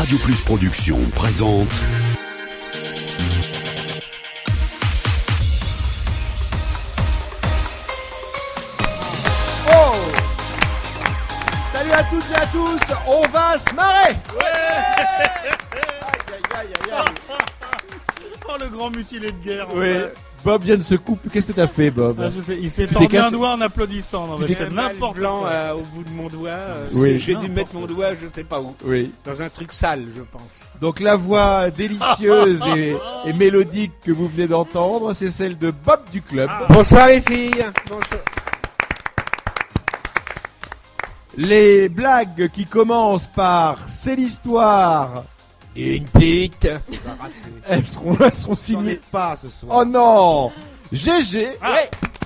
Radio Plus Production présente... Oh! Salut à toutes et à tous, on va se marrer! Oh, le grand mutilé de guerre. Oui. Bob vient de se couper. Qu'est-ce que t'as fait, Bob? Je sais, il s'est Tu tordu t'es cassé- un doigt en applaudissant. Non, mais c'est n'importe blanc quoi. au bout de mon doigt. Oui. J'ai dû mettre mon doigt, je sais pas où. Oui. Dans un truc sale, je pense. Donc la voix délicieuse et mélodique que vous venez d'entendre, c'est celle de Bob du club. Bonsoir les filles. Bonsoir. Les blagues qui commencent par c'est l'histoire, Une pute. elles seront signées. Pas ce soir. Oh non, GG. Ouais.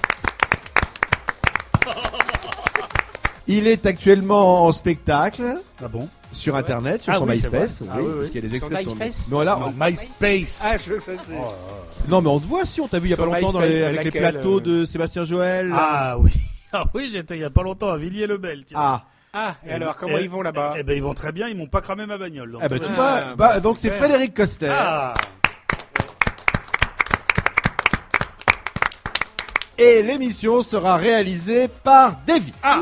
Il est actuellement en spectacle Ah bon? sur internet, sur Ah son oui, c'est MySpace, vrai. oui, Ah oui, parce oui. qu'il y a des Sur extraits de son MySpace Non, là, Non, MySpace. Ah, je sais. non mais on te voit si on t'a vu il y a pas Sur longtemps MySpace, mais avec les laquelle, plateaux de Sébastien Joël. Ah oui. Ah oui, j'étais il y a pas longtemps à Villiers-le-Bel. Tiens. Ah. Ah, et alors, comment ils vont là-bas? Eh ben, ils vont très bien. Ils m'ont pas cramé ma bagnole. donc Ah bah tout tu va vois, bien. bah, donc c'est super. Frédéric Coster. Ah. Et l'émission sera réalisée par Davy. Ah.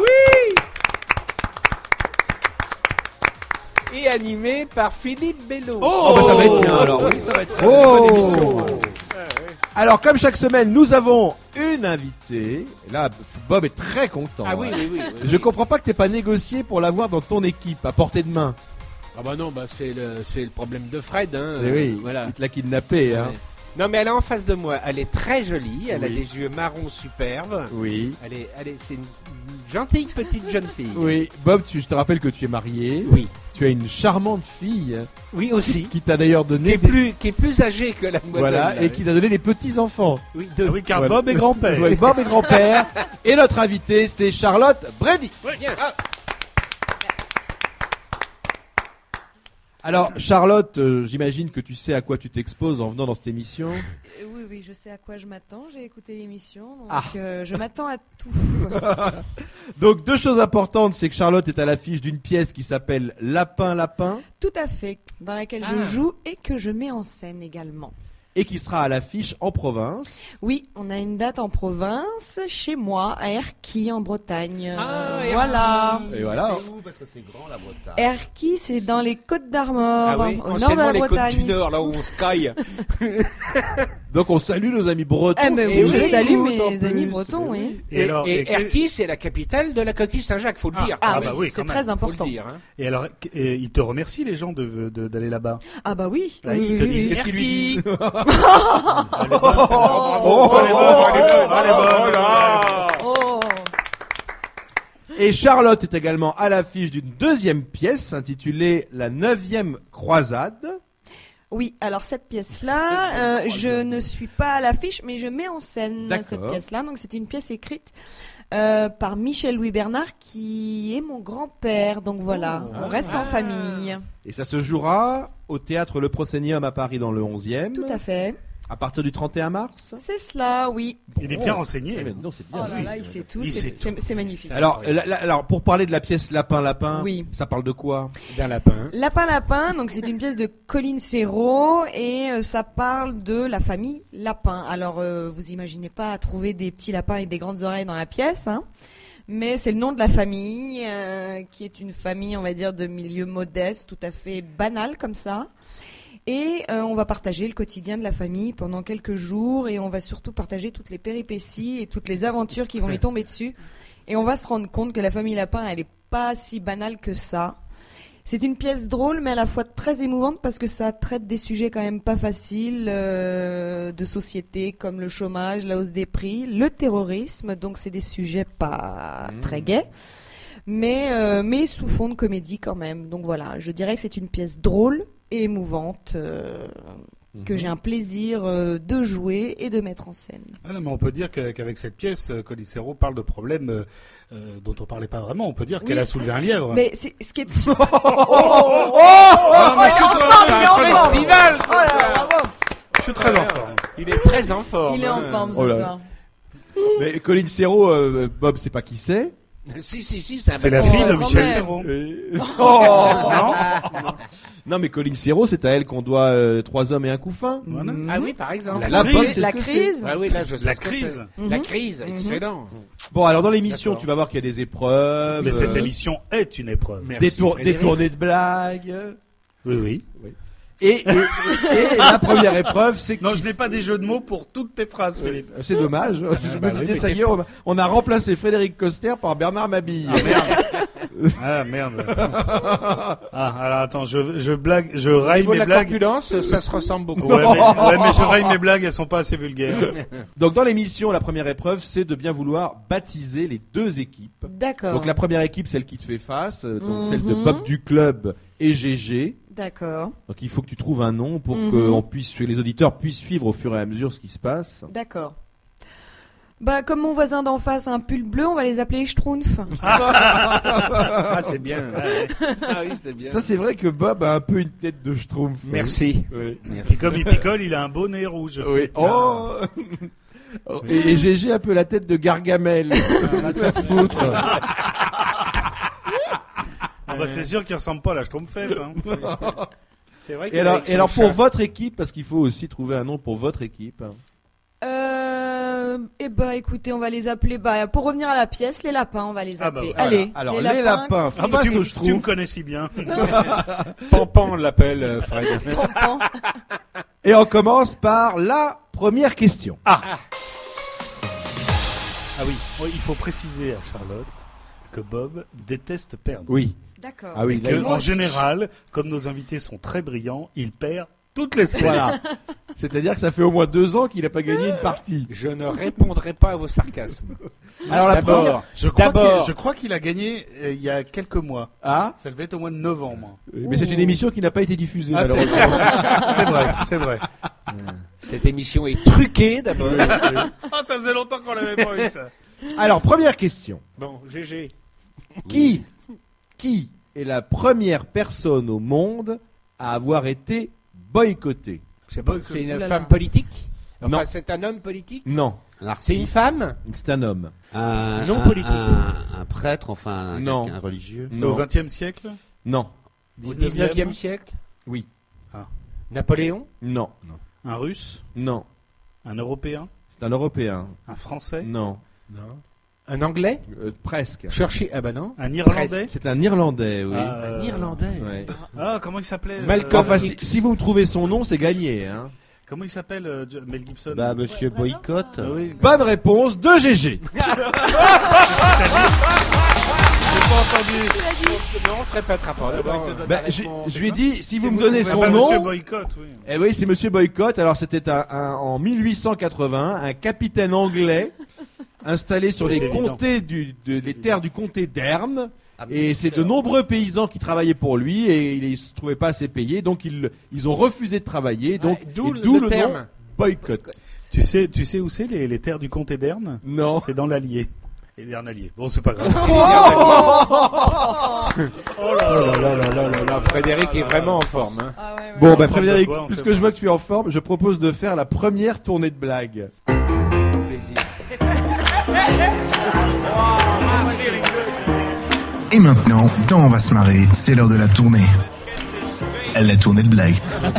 Et animé par Philippe Bello. Oh, Oh bah ça va être bien alors, oui ça va être très bonne émission. Alors comme chaque semaine nous avons une invitée. Et là Bob est très content. Ah oui, hein. oui. Je comprends pas que t'aies pas négocié pour l'avoir dans ton équipe à portée de main. Ah bah non, bah c'est le problème de Fred, hein. Eh oui, Voilà. il te l'a kidnappé hein. Ouais. Non mais elle est en face de moi, elle est très jolie, elle a Oui. des yeux marrons superbes. Oui. C'est une gentille petite jeune fille. Oui, Bob, je te rappelle que tu es marié. Oui. Tu as une charmante fille Oui aussi. qui t'a d'ailleurs Qui donné est plus âgée que la demoiselle. voilà là, et qui t'a donné des petits enfants. Oui, Ah oui, car Voilà. Bob est grand-père. Ouais, Bob est grand-père et notre invité c'est Charlotte Brady. Bien. Alors Charlotte, j'imagine que tu sais à quoi tu t'exposes en venant dans cette émission. Oui, je sais à quoi je m'attends. J'ai écouté l'émission, donc Ah. je m'attends à tout. Donc deux choses importantes, c'est que Charlotte est à l'affiche d'une pièce qui s'appelle Lapin Lapin Tout à fait, dans laquelle je joue et que je mets en scène également. et qui sera à l'affiche en province. Oui, on a une date en province, chez moi, à Erquy, en Bretagne. Ah, voilà. Et voilà. C'est où? Parce que c'est grand la Bretagne. Erquy, c'est dans les Côtes d'Armor, Ah oui, au nord de anciennement la les côtes Bretagne. du Nord, là où on se caille. Donc on salue nos amis bretons. Ah, mais qui oui, nous je écoutent, salue en mes plus. amis bretons, oui. Et alors, et et- Erquy, c'est la capitale de la coquille Saint-Jacques, faut le dire. ah, quand bah même. oui, C'est quand très même. Faut le important. dire. Hein. Et alors, ils te remercient les gens d'aller là-bas. Ah bah oui. Là, oui, ils te oui, disent oui. qu'est-ce qu'il lui dit. Oh, Oh. Et Charlotte est également à l'affiche d'une deuxième pièce intitulée La 9e croisade. Oui, alors cette pièce-là, je ne suis pas à l'affiche, mais je mets en scène D'accord. cette pièce-là. Donc c'est une pièce écrite par Michel-Louis Bernard, qui est mon grand-père. Donc voilà, on reste en famille. Et ça se jouera au théâtre Le Proscenium à Paris dans le 11e. Tout à fait. À partir du 31 mars. C'est cela, oui. Il est bien renseigné. Eh ben, non, c'est Oh bien. là là, il sait tout. Il sait C'est magnifique. Alors, alors, pour parler de la pièce Lapin Lapin, Oui. ça parle de quoi? D'un lapin. Lapin Lapin, donc c'est une pièce de Colline Serrault et ça parle de la famille Lapin. Alors vous imaginez pas trouver des petits lapins avec des grandes oreilles dans la pièce, hein, mais c'est le nom de la famille qui est une famille, on va dire, de milieu modeste, tout à fait banal comme ça. Et on va partager le quotidien de la famille pendant quelques jours et on va surtout partager toutes les péripéties et toutes les aventures qui vont lui tomber dessus. Et on va se rendre compte que la famille Lapin, elle est pas si banale que ça. C'est une pièce drôle, mais à la fois très émouvante parce que ça traite des sujets quand même pas faciles de société, comme le chômage, la hausse des prix, le terrorisme. Donc c'est des sujets pas très gais, mais sous fond de comédie quand même. Donc voilà, je dirais que c'est une pièce drôle et émouvante que j'ai un plaisir de jouer et de mettre en scène. Ah non, mais on peut dire qu'avec cette pièce, Colicero parle de problèmes dont on parlait pas vraiment. On peut dire qu'elle a soulevé un lièvre. Mais c'est ce qui est Ah, mais je suis très- Festival, je suis très en forme. Il est très en forme. il est en hein. forme ce Oh là. soir. Mais Colline Serrault, Bob, c'est pas qui c'est. Si, c'est un C'est la Oh, fille de quand Michel même. Serrault. Oh Non Non, mais Colline Serrault, c'est à elle qu'on doit 3 hommes et un couffin. Voilà. Ah oui, par exemple. La bonne, c'est La ce que crise. Ah oui, là, je sais La ce que crise. c'est. La crise, excellent. Bon, alors dans l'émission, D'accord. tu vas voir qu'il y a des épreuves, Mais cette émission est une épreuve. Merci, des Frédéric. tournées de blagues. Oui, oui. Et la première épreuve, c'est que... Non, je n'ai pas des jeux de mots pour toutes tes phrases, Philippe. C'est dommage. Je me disais, ça y est, on a remplacé Frédéric Coster par Bernard Mabille. Ah merde. Ah, alors attends, je blague, je raille Au niveau de mes la blagues. corpulence, ça se ressemble beaucoup. Ouais, mais je raille mes blagues, elles sont pas assez vulgaires. Donc dans l'émission, la première épreuve, c'est de bien vouloir baptiser les deux équipes. D'accord. Donc la première équipe, celle qui te fait face, donc celle de Bob du club et GG. D'accord. Donc il faut que tu trouves un nom pour que les auditeurs puissent suivre au fur et à mesure ce qui se passe. D'accord. Bah, comme mon voisin d'en face a un pull bleu, on va les appeler les Schtroumpfs. Ah, c'est bien. Ah oui, c'est bien. Ça c'est vrai que Bob a un peu une tête de schtroumpf. Merci. Oui. Et comme il picole, il a un bonnet rouge. Oui. Oh. Et GG a un peu la tête de Gargamel. Va te faire foutre. Ah bah c'est sûr qu'il ressemble pas à la Schtroumpfette. Hein. C'est vrai Et alors pour votre équipe, parce qu'il faut aussi trouver un nom pour votre équipe. Eh bah, écoutez, on va les appeler, bah, pour revenir à la pièce, les lapins, on va les Ah bah appeler. voilà. Allez. Alors les lapins Ah bah, face tu aux me schtroumpfs. connais si bien. Pampan on l'appelle, Fred. Trompant. Et on commence par la première question. Ah oui, il faut préciser à Charlotte que Bob déteste perdre. Oui. D'accord. Ah oui. Et là, que, il- en général, comme nos invités sont très brillants, il perd toutes les semaines. Voilà. C'est-à-dire que ça fait au moins 2 ans qu'il n'a pas gagné une partie. Je ne répondrai pas à vos sarcasmes. Alors la première. D'abord, Je crois qu'il a gagné il y a quelques mois. Ah. Ça devait être au mois de novembre. Mais c'est une émission qui n'a pas été diffusée. Ah, c'est malheureusement. c'est vrai, c'est vrai. cette émission est truquée d'abord. Ah, ça faisait longtemps qu'on l'avait pas vu ça. Alors première question. Bon, GG. Qui est la première personne au monde à avoir été boycottée? Je sais pas. C'est une Ouh là femme là. politique. Non. Enfin, c'est un homme politique. Non. C'est une femme. C'est un homme. Non politique. Un prêtre, enfin, Non. quelqu'un religieux. C'était au XXe siècle. Non. Au 19e siècle. Oui. Napoléon. Non. Un Russe, Non. un Européen, C'est un Européen. un Français, Non. Non. Un Anglais. Presque. Churchill. Ah bah non. un Irlandais. C'est un Irlandais, oui. Un Irlandais. Ouais. Ah, comment il s'appelait Malcolm Enfin, si, X. si vous me trouvez son nom, c'est gagné. Hein. Comment il s'appelle Mel Gibson Bah, monsieur Boycott. Ah oui. Bonne réponse de GG. Non, on te répétera pas. D'abord, Bah, je lui ai dit, si vous me donnez Ah son bah, Monsieur nom. Boycott, oui. Eh oui, c'est Monsieur Boycott. Alors c'était en 1880, un capitaine anglais installé sur C'est les évident. comtés les terres du comté d'Erne. Ah, mais Et c'est de nombreux paysans qui travaillaient pour lui et il ne se trouvait pas assez payé, donc ils ont refusé de travailler. Donc Ouais, d'où et le le terme. nom Boycott. Tu sais où c'est les terres du comté d'Erne Non. C'est dans l'Allier. Et l'Allier. Bon, c'est pas grave. Oh là là là là là là, Frédéric est vraiment en forme. Hein. Ah ouais, ouais. Bon, En bah forme de Frédéric, quoi, on sait puisque pas. je vois que tu es en forme, je propose de faire la première tournée de blagues. Plaisir. Et maintenant, quand on va se marrer, c'est l'heure de la tournée. La tournée de blagues.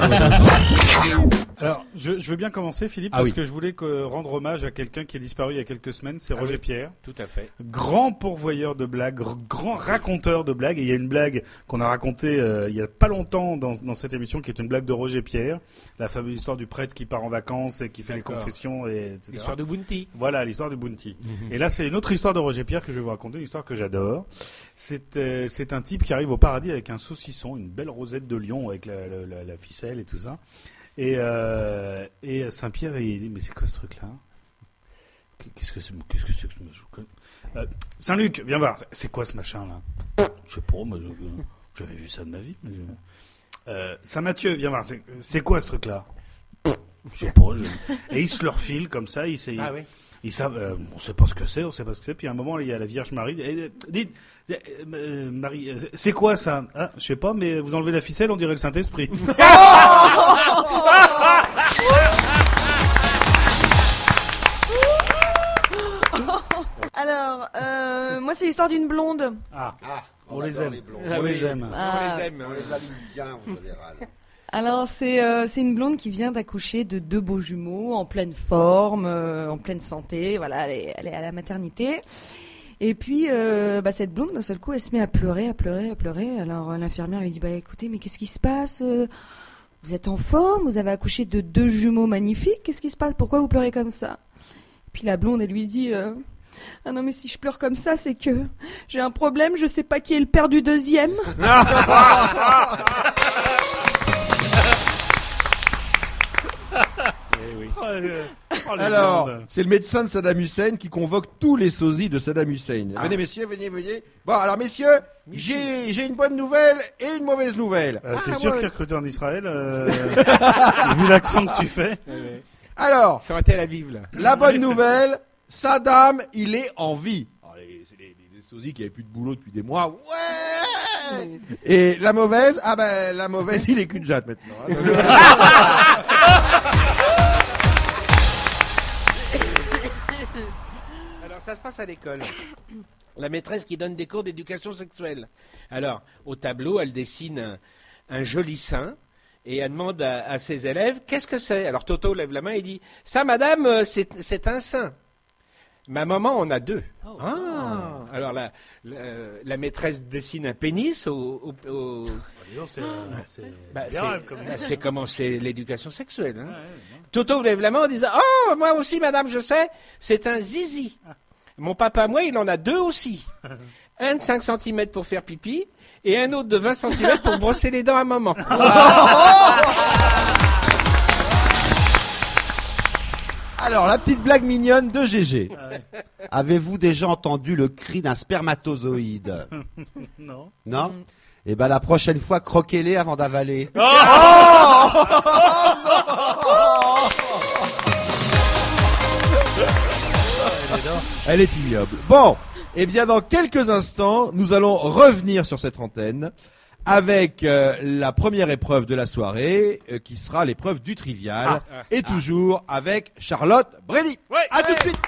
Alors, je veux bien commencer, Philippe, Ah parce oui. que je voulais rendre hommage à quelqu'un qui est disparu il y a quelques semaines, c'est Roger oui. Pierre. Tout à fait. Grand pourvoyeur de blagues, grand raconteur de blagues. Et il y a une blague qu'on a racontée il y a pas longtemps dans cette émission, qui est une blague de Roger Pierre, la fameuse histoire du prêtre qui part en vacances et qui fait les D'accord. confessions, et etc. L'histoire de Bounty. Voilà, l'histoire du Bounty. Et là, c'est une autre histoire de Roger Pierre que je vais vous raconter, une histoire que j'adore. C'est un type qui arrive au paradis avec un saucisson, une belle rosette de lion avec la ficelle et tout ça. Et Saint-Pierre, il dit, mais c'est quoi ce truc-là? Qu'est-ce que c'est que ce machin? Saint-Luc, viens voir, c'est quoi ce machin-là? Je sais pas, moi, j'avais vu ça de ma vie. Saint-Mathieu, viens voir, c'est quoi ce truc-là? Je sais pas. Et il se leur file comme ça, Ah oui. ils savent, on sait pas ce que c'est, Puis à un moment, il y a la Vierge Marie. Dites, Marie, c'est quoi ça? Ah, je sais pas, mais vous enlevez la ficelle, on dirait le Saint-Esprit. Alors, moi, c'est l'histoire d'une blonde. Ah. On les aime. Ah On oui. les aime. Ah. On les aime. On les allume bien en général. Alors c'est une blonde qui vient d'accoucher de 2 beaux jumeaux en pleine forme, en pleine santé. Voilà, elle est à la maternité. Et puis cette blonde d'un seul coup elle se met à pleurer. Alors l'infirmière lui dit écoutez, mais qu'est-ce qui se passe? Vous êtes en forme, vous avez accouché de 2 jumeaux magnifiques. Qu'est-ce qui se passe? Pourquoi vous pleurez comme ça? Et puis la blonde elle lui dit ah non, mais si je pleure comme ça, c'est que j'ai un problème, je sais pas qui est le père du deuxième. Alors, c'est le médecin de Saddam Hussein qui convoque tous les sosies de Saddam Hussein. Venez messieurs, venez. Bon, alors messieurs, j'ai une bonne nouvelle et une mauvaise nouvelle. T'es sûr qu'il est recruté en Israël vu l'accent que tu fais. Alors, Ça aurait été à la vive, là. la bonne nouvelle, Saddam, il est en vie. Alors, c'est les sosies qui avaient plus de boulot depuis des mois. Ouais. Et la mauvaise, la mauvaise, il est cul de jatte maintenant. Alors, ça se passe à l'école. La maîtresse qui donne des cours d'éducation sexuelle. Alors, au tableau, elle dessine un joli sein et elle demande à ses élèves qu'est-ce que c'est. Alors, Toto lève la main et dit ça, madame, c'est un sein. Ma maman en a 2. Alors, la maîtresse dessine un pénis au c'est comment c'est l'éducation sexuelle. Hein. Toto lève la main en disant oh, moi aussi, madame, je sais, c'est un zizi. Mon papa, moi, il en a 2 aussi. Un de 5 cm pour faire pipi et un autre de 20 cm pour brosser les dents à maman. Alors, la petite blague mignonne de GG. Avez-vous déjà entendu le cri d'un spermatozoïde? Non. Non? Eh ben la prochaine fois, croquez-les avant d'avaler. Elle est ignoble. Bon, eh bien dans quelques instants, nous allons revenir sur cette antenne avec la première épreuve de la soirée, qui sera l'épreuve du trivial, et toujours avec Charlotte Brady. Ouais. À tout de suite.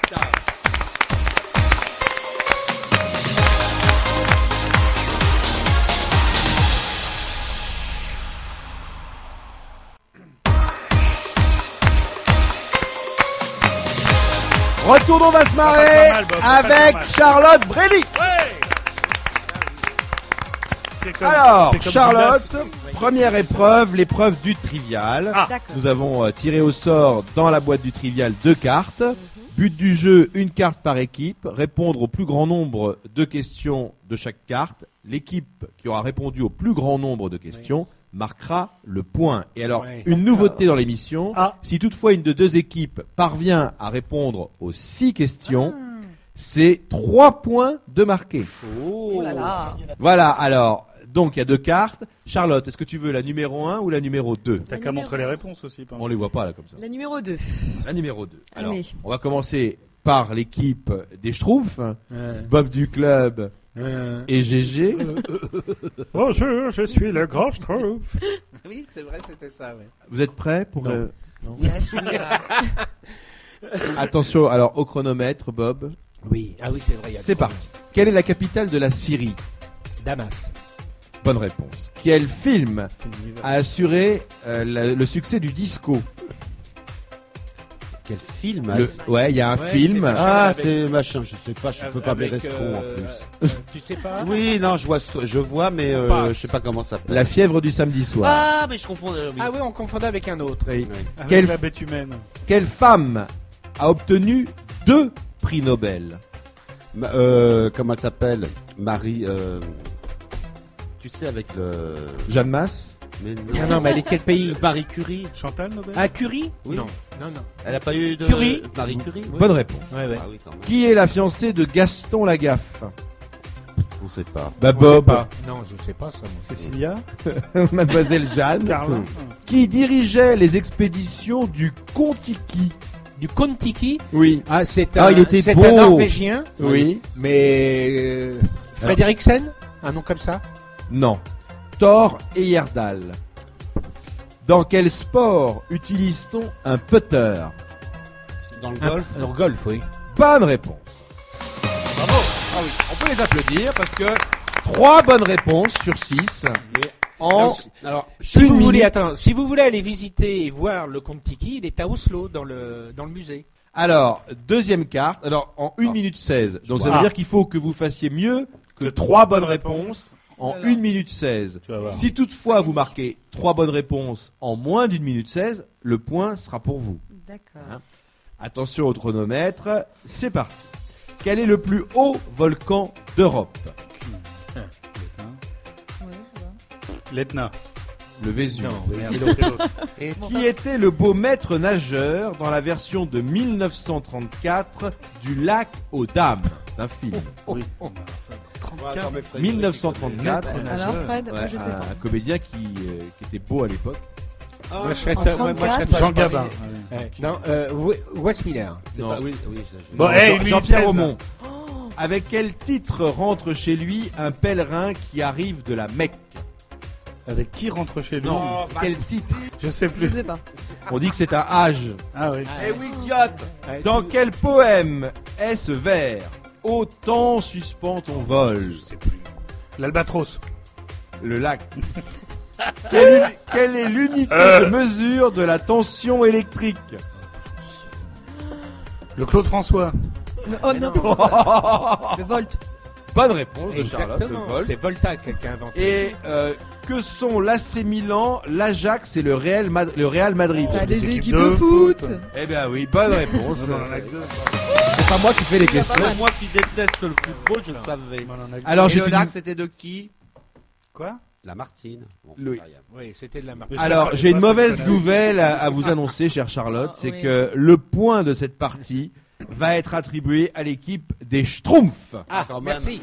Retour, on va se marrer pas mal, Bob, avec pas mal. Charlotte Brady. Ouais. C'est comme- Alors, c'est comme Charlotte, Judas. première épreuve, l'épreuve du trivial. Ah. D'accord. Nous avons tiré au sort dans la boîte du trivial 2 cartes. But du jeu, une carte par équipe. Répondre au plus grand nombre de questions de chaque carte. L'équipe qui aura répondu au plus grand nombre de questions marquera le point. Et alors, Ouais. une nouveauté dans l'émission, Ah. si toutefois une de 2 équipes parvient à répondre aux 6 questions, c'est 3 points de marqué. Oh là là. Voilà, alors, donc il y a 2 cartes. Charlotte, est-ce que tu veux la numéro 1 ou la numéro 2? T'as qu'à montrer les réponses aussi. par On les voit pas là comme ça. La numéro 2. La numéro 2. Alors, Allez. on va commencer par l'équipe des Schtroumpfs, Bob du club et GG. Bonjour, je suis le grand Schtroumpf. Oui, c'est vrai, c'était ça. Ouais. Vous êtes prêts pour Non. Attention, alors au chronomètre, Bob. Oui, ah oui, c'est vrai. il y a C'est le parti. Quelle est la capitale de la Syrie? Damas. Bonne réponse. Quel film a assuré le succès du disco? Quel film? Ouais, il y a un Ouais, film. c'est machin. Ah, Avec- c'est machin, je sais pas, je peux pas appeler Avec, Rescro en plus. Tu sais pas? Oui, non, je vois, mais On passe. je sais pas comment ça s'appelle. La fièvre du samedi soir. Ah, mais je confonds. Oui. Ah oui, on confondait avec un autre. Oui. Ouais. Avec Quel- la bête humaine. Quelle femme a obtenu 2 prix Nobel? Comment elle s'appelle? Marie. Tu sais, avec le. Jeanne Masse? Mais Non, mais elle est quel pays? Marie Curie. Chantal Nobel. Ah, Curie? Oui. Non. Elle a pas eu de. Curie. Marie Curie. Bonne réponse. Ouais, ouais. Ah oui, quand même. Qui est la fiancée de Gaston Lagaffe? On sait pas. Bah On sait Bob, pas. Non, je sais pas ça. moi. Cécilia. Mademoiselle Jeanne, Carla. qui dirigeait les expéditions du Kon-Tiki. Du Kon-Tiki? Oui. Ah, c'est Ah, un, il était c'est beau. un Norvégien, Oui. mais Frederiksen, un nom comme ça. Non. Thor Heyerdahl. Dans quel sport utilise-t-on un putter? Dans le golf. Alors golf, oui. Bonne réponse. Bravo. Ah oui, on peut les applaudir parce que 3 bonnes réponses sur 6 en Alors, Si une vous voulez, minute. si vous voulez aller visiter et voir le Kon-Tiki, il est à Oslo dans le musée. Alors, deuxième carte. Alors, en 1 minute 16. Donc, ça veut Ah. dire qu'il faut que vous fassiez mieux que 3 bonnes réponses en 1 minute 16. Tu vas voir. Si toutefois vous marquez 3 bonnes réponses en moins d'1 minute 16, le point sera pour vous. D'accord. Hein. Attention au chronomètre, c'est parti. Quel est le plus haut volcan d'Europe? Ouais, ça va. L'Etna. Le Vésuve. Merde, c'est l'autre. et Qui était le beau maître nageur dans la version de 1934 du lac aux Dames? C'est un film. Oui. Attends, mais Frédéric, 1934. Maître Alors, nageur. Fred, moi, Ouais, je sais un pas. comédien qui était beau à l'époque. Moi, je serais- En moi, je 34, serais- Jean Gabin. Ouais. Non, Wes Miller. C'est Non. pas- oui, oui, ça, je- Bon, Non, hey, Jean- Jean-Pierre 16. Aumont. Avec quel titre rentre chez lui un pèlerin qui arrive de la Mecque? Avec qui rentre chez lui? Non, quel titre? Je sais Je plus. sais pas. On dit que c'est un âge. Ah oui. Eh oui, idiote. Ouais, Dans tout- quel poème est ce vers? Autant suspend ton vol. Je sais plus. L'Albatros. Le lac. Quelle est l'unité de mesure de la tension électrique? Le Claude François. Oh non. Le volt. Bonne réponse de Charlotte, le Exactement. vol. C'est Volta qui a inventé. Et que sont l'AC Milan, l'Ajax et le Real Madrid? Bah, des équipes équipes de de foot. Eh bien oui, bonne réponse. Non, on en a que deux. C'est pas moi qui fais les questions. Même moi qui déteste le football, je le savais. On en a que Alors Et j'ai le une- lac, c'était de qui? Quoi? La Martine. Bon, Oui. c'est rien. Oui, c'était de la marque. Mais je Alors, connais j'ai pas une cette mauvaise connasse. nouvelle à vous annoncer, chère Charlotte, c'est oui. que le point de cette partie va être attribué à l'équipe des Schtroumpfs. Ah, quand même. merci.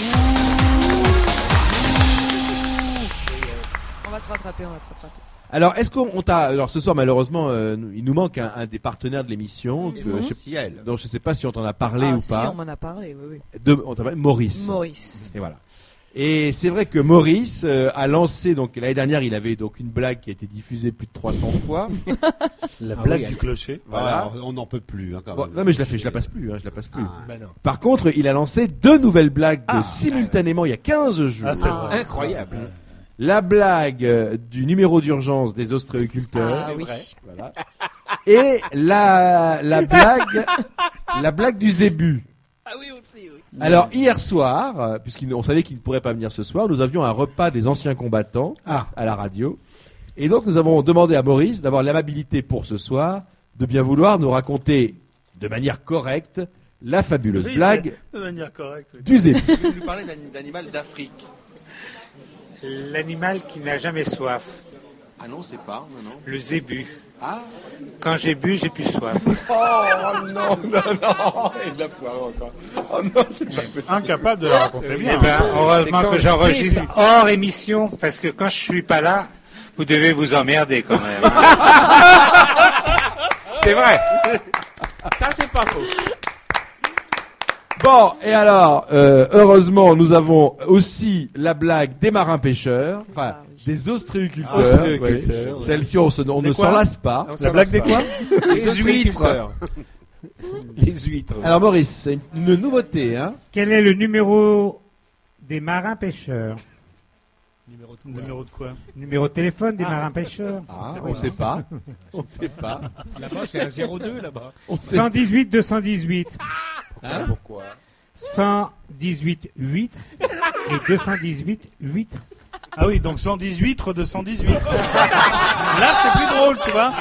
On va se rattraper. Alors, est-ce qu'on t'a... Alors, ce soir, malheureusement, il nous manque un des partenaires de l'émission. Essentiel. Donc, je sais pas si on t'en a parlé Ah, ou si, pas. on m'en a parlé, oui. On t'a parlé Maurice. Maurice. Et voilà. Et c'est vrai que Maurice a lancé, donc l'année dernière, il avait donc une blague qui a été diffusée plus de 300 fois. La Ah blague oui, du clocher. Voilà. Voilà. On n'en peut plus, hein, quand Bon, même. non mais je la passe plus, je la passe plus. Ah. Bah non. Par contre, il a lancé 2 nouvelles blagues Ah. simultanément il y a 15 jours. Ah, c'est vrai. Incroyable. La blague du numéro d'urgence des ostréiculteurs Ah oui. vrai. voilà. Et la blague du zébu. Ah oui, aussi, oui. Alors hier soir, puisqu'on savait qu'il ne pourrait pas venir ce soir, nous avions un repas des anciens combattants Ah. à la radio. Et donc nous avons demandé à Maurice d'avoir l'amabilité pour ce soir de bien vouloir nous raconter de manière correcte la fabuleuse Oui, blague De manière correcte. oui. du zébu. Je vais lui parler d'un animal d'Afrique. L'animal qui n'a jamais soif, Ah non, c'est pas, non, non. le zébu. Ah Quand j'ai bu, j'ai plus soif. Oh non, non, non. Il l'a foiré encore. Oh non, c'est pas possible. Incapable de la raconter Eh bien. ben, heureusement C'est quand que j'enregistre c'est- hors émission, parce que quand je suis pas là, vous devez vous emmerder quand même. hein. C'est vrai. Ça, c'est pas faux. Bon, et alors, heureusement, nous avons aussi la blague des marins pêcheurs, enfin, Ah oui. des ostréiculteurs. Ostréiculteurs, Ouais. ouais. Celle-ci, on ne quoi s'en lasse pas. Non, ça La blague va des quoi? Les huîtres. Les huîtres. Alors, Maurice, c'est une nouveauté, hein. Quel est le numéro des marins pêcheurs? Numéro de quoi? Numéro de téléphone des marins pêcheurs? Ah, on sait pas. On sait pas. Là-bas, c'est un 02, là-bas. On sait 118 218. Hein Pourquoi 118 8 et 218 8. Ah oui, donc 118 de 118. Là, c'est plus drôle, tu vois.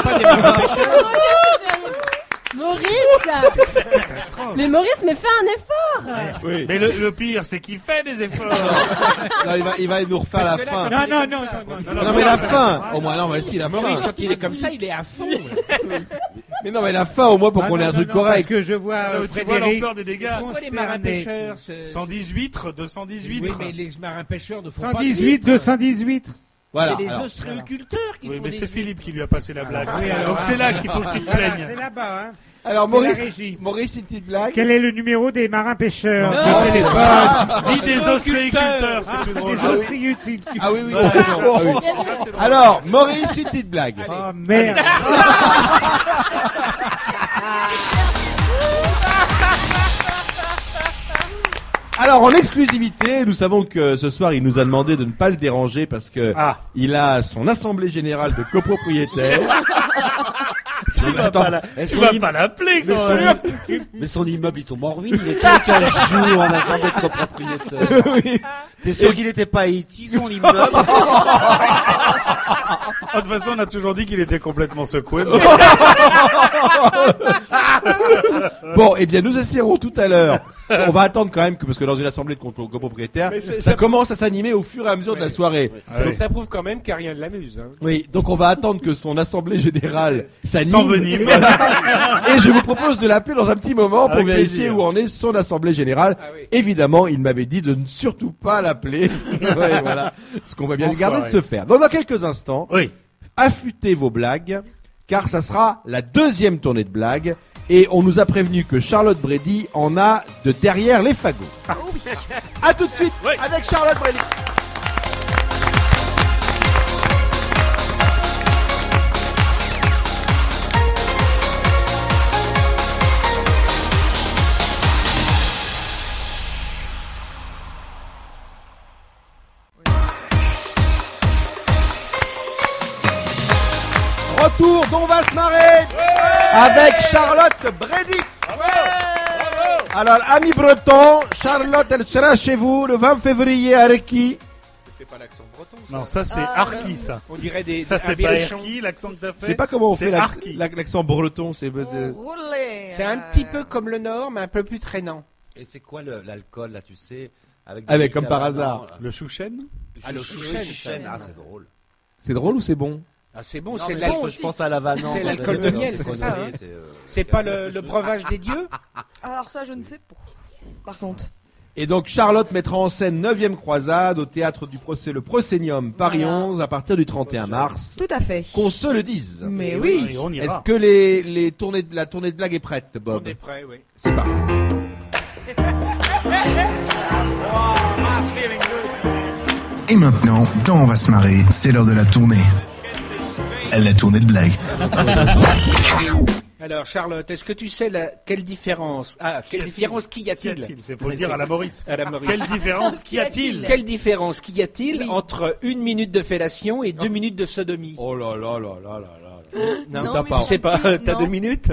Maurice Mais Maurice, mais fais un effort. Oui. Mais le pire, c'est qu'il fait des efforts. Non, il va nous refaire la fin. Non, non, non, Non, mais la fin. Au moins, non, mais si, la Maurice, fin. quand il est comme ça, il est à fond. Mais non, mais la fin, au moins, pour qu'on ait un truc Parce correct. que je vois Tu vois Frédéric. l'ampleur des dégâts. Pourquoi les marins pêcheurs 118 de 118. Oui, mais les marins pêcheurs ne font pas 118 218. Voilà. C'est les Alors, ostréiculteurs qui Oui, font mais des c'est huîtres. Philippe qui lui a passé la blague. oui, alors, Donc c'est là qu'il faut que tu te Voilà, plaignes. c'est là-bas, hein. alors C'est la Maurice, régie. Maurice, une petite blague. Quel est le numéro des marins pêcheurs? Non, c'est pas. Dis des ostréiculteurs, c'est plus drôle. Des ostréiculteurs. Ah oui, oui, t'as raison. Ah oui. Alors, Maurice, une petite blague. Oh merde. Alors en exclusivité, nous savons que ce soir il nous a demandé de ne pas le déranger parce que il a son assemblée générale de copropriétaires. Tu vas pas l'appeler quand même. Mais son immeuble il tombe en ruine, il était 15 jours en assemblée de copropriétaires. Oui. T'es sûr qu'il était pas à Haïti, son immeuble? De toute façon, on a toujours dit qu'il était complètement secoué. Bon, eh bien, nous essaierons tout à l'heure. On va attendre quand même parce que dans une assemblée de copropriétaires, ça commence à s'animer au fur et à mesure de la soirée. Mais ça prouve quand même qu'à rien ne l'amuse. Hein. Oui, donc on va attendre que son assemblée générale s'anime. S'envenime. Et je vous propose de l'appeler dans un petit moment pour Avec vérifier plaisir. où en est son assemblée générale. Évidemment, il m'avait dit de ne surtout pas l'appeler. Ouais, voilà. Ce qu'on va bien lui garder de se faire. Donc dans quelques instants, affûtez vos blagues, car ça sera la deuxième tournée de blagues. Et on nous a prévenu que Charlotte Brady en a de derrière les fagots. A tout de suite avec Charlotte Brady. Retour d'On va se marrer avec Charlotte Brady. Alors, amis bretons, Charlotte, elle sera chez vous le 20 février à Requi. C'est pas l'accent breton, ça. Non, ça c'est Arki, ça. On dirait des. Ça c'est pas Arki, l'accent que t'as fait. Je sais pas comment on fait Arki. l'accent breton. C'est C'est un petit peu comme le Nord, mais un peu plus traînant. Et c'est quoi l'alcool là, tu sais? Avec comme par hasard. Le chouchen. Ah, le chouchen. Ah, c'est drôle. C'est drôle ou c'est bon? Ah, c'est bon, Non, c'est mais l'alcool. je pense à la vanne. C'est l'alcool de miel, c'est ça. Hein. C'est pas le breuvage des dieux. Alors ça, je ne sais pas. Par contre. Et donc Charlotte mettra en scène 9e croisade au théâtre du le Proscenium Paris 11 à partir du 31 mars. Tout à fait. Qu'on se le dise. Mais oui. On ira. Est-ce que la tournée de blagues est prête, Bob? On est prêt, oui. C'est parti. Et maintenant, quand on va se marrer, c'est l'heure de la tournée. La tournée de blagues. Alors Charlotte, est-ce que tu sais quelle différence qu'y a-t-il Il faut le dire à la Maurice. À la Maurice. Quelle différence qu'y a-t-il? Quelle différence qu'y a-t-il entre 1 minute de fellation et 2 minutes de sodomie? Oh là là là là là là. Non, Non, tu sais pas, t'as non. 2 minutes?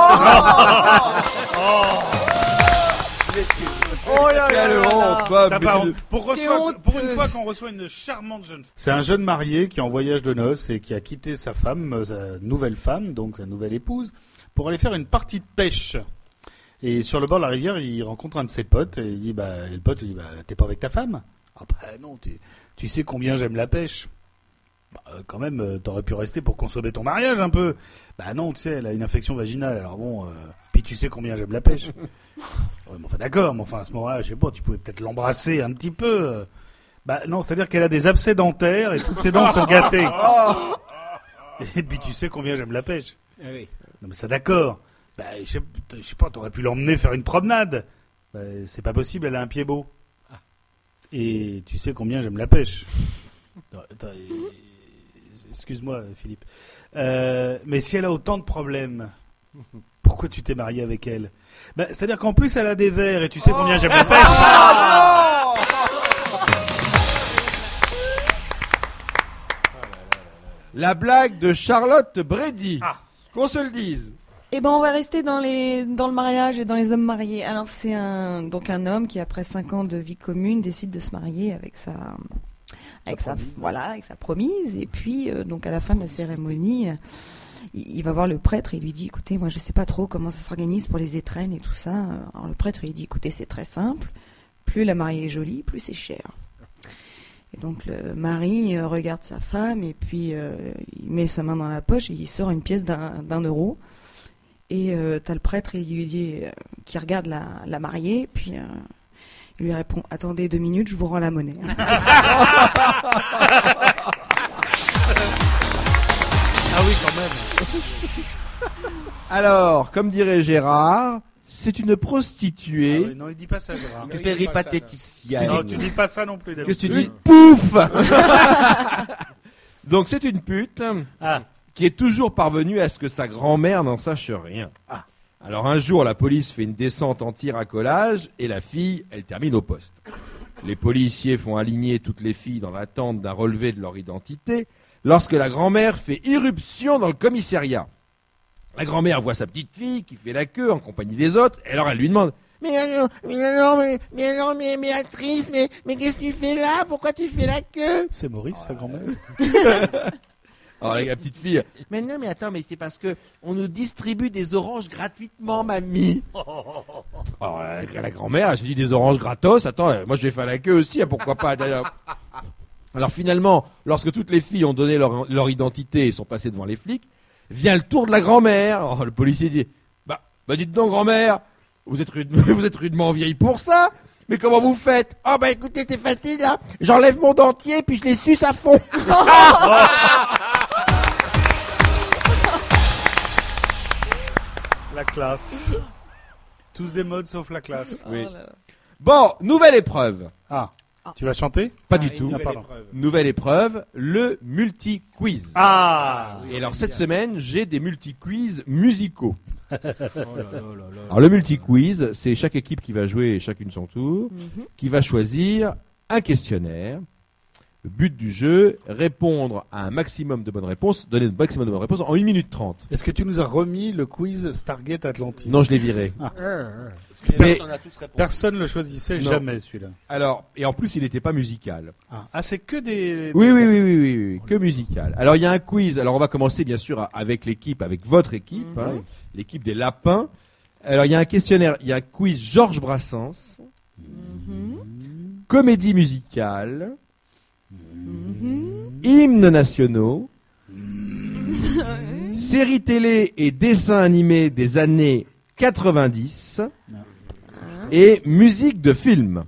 Oh là là Quelle là là. honte, Bob. T'as pas honte. Pour C'est une fois qu'on reçoit une charmante jeune femme. C'est un jeune marié qui est en voyage de noces et qui a quitté sa femme, sa nouvelle femme, donc sa nouvelle épouse, pour aller faire une partie de pêche. Et sur le bord de la rivière, il rencontre un de ses potes et il dit, et le pote lui dit, t'es pas avec ta femme? Ah non, tu sais combien j'aime la pêche. Quand même, t'aurais pu rester pour consommer ton mariage un peu. Non, tu sais, elle a une infection vaginale, alors bon, puis tu sais combien j'aime la pêche. Ouais, mais enfin d'accord, mais enfin à ce moment-là, je sais pas, tu pouvais peut-être l'embrasser un petit peu. Non, c'est-à-dire qu'elle a des abcès dentaires et toutes ses dents sont gâtées. Et puis tu sais combien j'aime la pêche. Oui. Non mais ça d'accord. Je sais pas, t'aurais pu l'emmener faire une promenade. C'est pas possible, elle a un pied beau. Et tu sais combien j'aime la pêche. Attends, excuse-moi Philippe. Mais si elle a autant de problèmes, pourquoi tu t'es marié avec elle? C'est-à-dire qu'en plus elle a des vers et tu sais combien j'aime la pêche. La blague de Charlotte Brady. Qu'on se le dise. Eh ben, on va rester dans le mariage et dans les hommes mariés. Alors, c'est un homme qui, après 5 ans de vie commune, décide de se marier avec sa promise. Et puis, donc, à la fin de la cérémonie, il va voir le prêtre et il lui dit, écoutez, moi, je sais pas trop comment ça s'organise pour les étrennes et tout ça. Alors, le prêtre, il dit, écoutez, c'est très simple. Plus la mariée est jolie, plus c'est cher. Et donc, le mari regarde sa femme et puis, il met sa main dans la poche et il sort une pièce d'1 euro. Et t'as le prêtre, il lui dit, qui regarde la mariée, puis il lui répond, attendez 2 minutes, je vous rends la monnaie. Ah oui, quand même. Alors, comme dirait Gérard, c'est une prostituée. Ah oui, non, il dit pas ça, Gérard. Péripatéticienne. Non, tu dis pas ça non plus. Qu'est-ce que tu dis? Pouf. Donc c'est une pute qui est toujours parvenue à ce que sa grand-mère n'en sache rien. Alors un jour, la police fait une descente en tir à collage et la fille, elle termine au poste. Les policiers font aligner toutes les filles dans l'attente d'un relevé de leur identité lorsque la grand-mère fait irruption dans le commissariat. La grand-mère voit sa petite fille qui fait la queue en compagnie des autres et alors elle lui demande « Mais actrice, mais qu'est-ce que tu fais là? Pourquoi tu fais la queue ?» C'est Maurice, sa grand-mère. Alors la petite fille, mais non, mais attends, mais c'est parce que on nous distribue des oranges gratuitement, mamie. Alors la grand-mère, elle se dit des oranges gratos. Attends, moi je vais faire la queue aussi, hein, pourquoi pas d'ailleurs. Alors finalement, lorsque toutes les filles ont donné leur identité et sont passées devant les flics, vient le tour de la grand-mère. Alors, le policier dit, bah dites donc grand-mère, vous êtes rudement vieille pour ça. Mais comment vous faites? Oh bah écoutez, c'est facile là. J'enlève mon dentier puis je les suce à fond. La classe. Tous des modes sauf la classe. Oui. Bon, nouvelle épreuve. Ah, tu vas chanter? Pas du tout. Nouvelle épreuve, le multi-quiz. Ah. Et alors cette semaine, j'ai des multi-quiz musicaux. Alors le multi-quiz, c'est chaque équipe qui va jouer chacune son tour, qui va choisir un questionnaire. Le but du jeu, répondre à un maximum de bonnes réponses, donner un maximum de bonnes réponses en 1 minute 30. Est-ce que tu nous as remis le quiz Stargate Atlantis? Non, je l'ai viré. Ah. Mais personne ne le choisissait jamais celui-là. Alors, et en plus, il n'était pas musical. Ah, c'est que des... Oui, que musical. Alors, il y a un quiz. Alors, on va commencer, bien sûr, avec l'équipe, avec votre équipe, hein, l'équipe des lapins. Alors, il y a un questionnaire, il y a un quiz Georges Brassens, comédie musicale, hymnes nationaux, séries télé et dessins animés des années 90 et musique de film.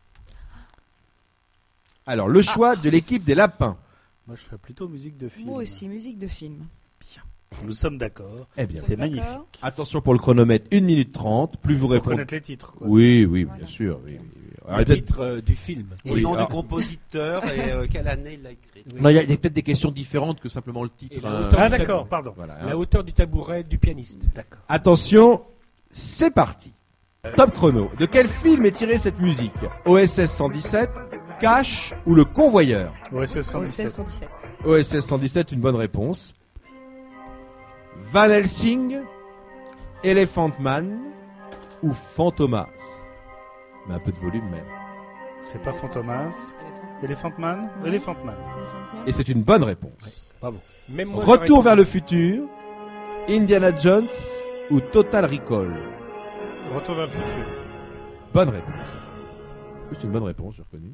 Alors, le choix de l'équipe des lapins. Moi, je ferais plutôt musique de film. Moi aussi, musique de film. Bien. Nous sommes d'accord. Eh bien, c'est magnifique. Attention pour le chronomètre, 1 minute 30. Plus vous répondez. Connaître les titres, quoi. Oui, bien sûr. Oui. Le titre du film. Et le nom du compositeur et quelle année il l'a écrit. Non, il y a peut-être des questions différentes que simplement le titre. Ah d'accord, pardon. Voilà, la hauteur du tabouret du pianiste. D'accord. Attention, c'est parti. Top chrono. De quel film est tirée cette musique? OSS 117, Cash ou Le Convoyeur? OSS 117. OSS 117, une bonne réponse. Van Helsing, Elephant Man ou Fantomas? Mais un peu de volume même. C'est pas Fantomas. Elephant Man. Elephant Man. Et c'est une bonne réponse. Ouais, bravo. Même moi, Retour vers le futur, Indiana Jones ou Total Recall? Retour vers le futur. Bonne réponse. C'est une bonne réponse, j'ai reconnu.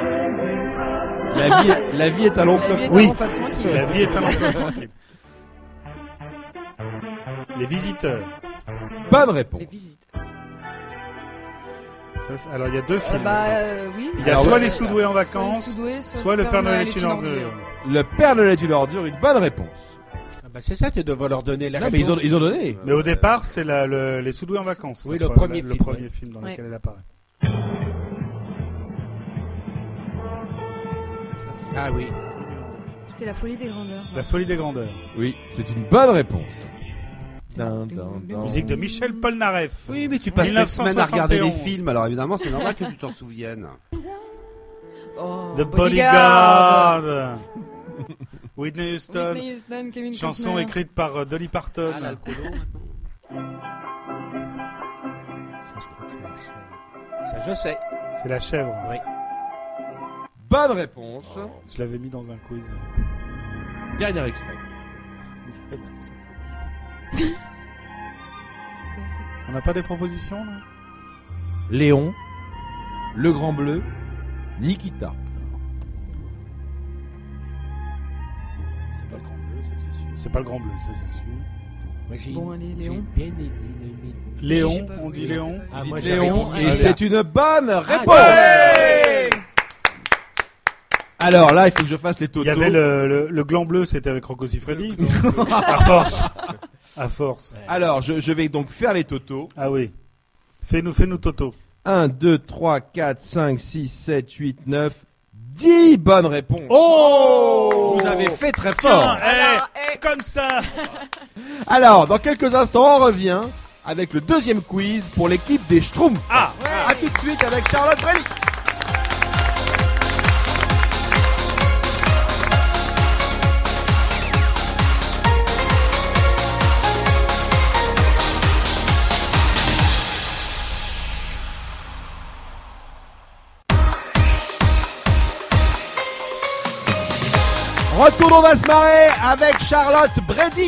La vie est un long fleuve. Oui, la vie est un long fleuve tranquille. Les visiteurs. Bonne réponse. Les visiteurs. Alors il y a deux films. Oui. Il y a soit Les Soudoués en vacances, soit Le Père Noël est une ordure. Le Père Noël est une ordure, une bonne réponse. Ah bah c'est ça, tu devrais leur donner la réponse. Mais ils ont donné. Mais au départ, c'est Les Soudoués en vacances. Oui, le premier film dans lequel elle apparaît. Ah oui. C'est La Folie des Grandeurs. La Folie des Grandeurs. Oui, c'est une bonne réponse. Musique de Michel Polnareff. Oui, mais tu passes des semaines à regarder les films, alors évidemment, c'est normal que tu t'en souviennes. Oh, The Bodyguard. Whitney Houston. Kevin Chanson Costner. écrite par Dolly Parton. Ah, l'alcoolo maintenant. Ça, je crois que c'est la chèvre. Ça, je sais. C'est la chèvre. Oui. Bonne réponse. Oh, je l'avais mis dans un quiz. Dernier extrait. On n'a pas des propositions là? Léon, Le Grand Bleu, Nikita. C'est pas le Grand Bleu, ça c'est sûr. C'est pas le Grand Bleu, ça c'est sûr. Moi, Bon, allez, Léon. Bien aidé. Léon, on dit Léon. Ah, moi, Léon, j'avais dit- et c'est une bonne réponse. Ouais. Alors là, il faut que je fasse les totaux. Il y avait le gland bleu, c'était avec Rocco Siffredi. À force. À force. Alors, je vais donc faire les totaux. Ah oui. Fais-nous Toto. 1, 2, 3, 4, 5, 6, 7, 8, 9, 10 bonnes réponses. Oh! Vous avez fait très fort. Tiens, comme ça. Alors, dans quelques instants, on revient avec le deuxième quiz pour l'équipe des Schtroumpfs. Ah, À tout de suite avec Charlotte Brelli. Retour, on va se marrer avec Charlotte Brady.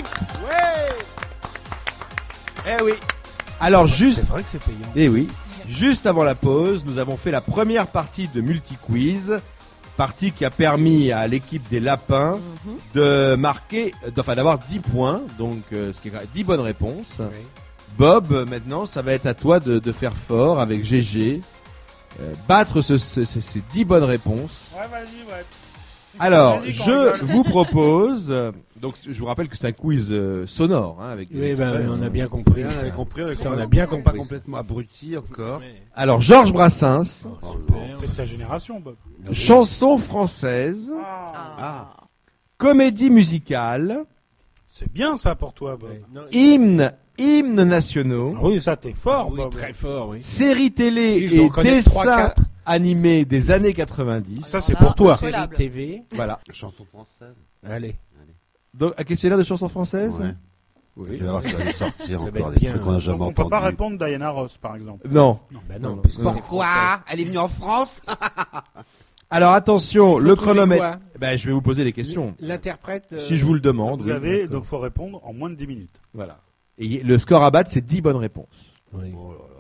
Eh oui. Alors juste. C'est vrai que c'est payant. Eh oui. Juste avant la pause, nous avons fait la première partie de multi-quiz. Partie qui a permis à l'équipe des lapins de marquer, d'avoir 10 points. Donc, ce qui est 10 bonnes réponses. Oui. Bob, maintenant, ça va être à toi de faire fort avec GG. Battre ces 10 bonnes réponses. Ouais, vas-y, ouais. Alors, Vas-y, je vous propose. Donc, je vous rappelle que c'est un quiz sonore, hein, avec. Oui, on a bien compris. On avait compris. Ça, on a bien Pas compris. complètement abruti encore. Alors, Georges Brassens, C'est de ta génération, Bob. chanson française, Ah. comédie musicale, C'est bien ça pour toi, Bob. hymnes nationaux, Ah oui, ça t'es fort, Oui, Bob. très fort, oui. séries télé Si, je et reconnais dessins 3-4. animés des années 90. Ça, c'est pour toi. Série TV. Voilà. Chanson française. Allez. Donc, un questionnaire de chansons françaises. Ouais. Oui. Tu vas voir, ça va nous sortir Ça va encore être des bien. trucs qu'on n'a jamais Donc on peut pas entendus. répondre Diana Ross, par exemple. Non. Bah non, parce que c'est français. Elle est venue en France? Alors attention, Il faut le trouver chronomètre. quoi Ben, je vais vous poser des questions. L'interprète. Si je vous le demande. Vous oui, avez, d'accord. donc faut répondre en moins de 10 minutes. Voilà. Et le score à battre, c'est 10 bonnes réponses. Oui.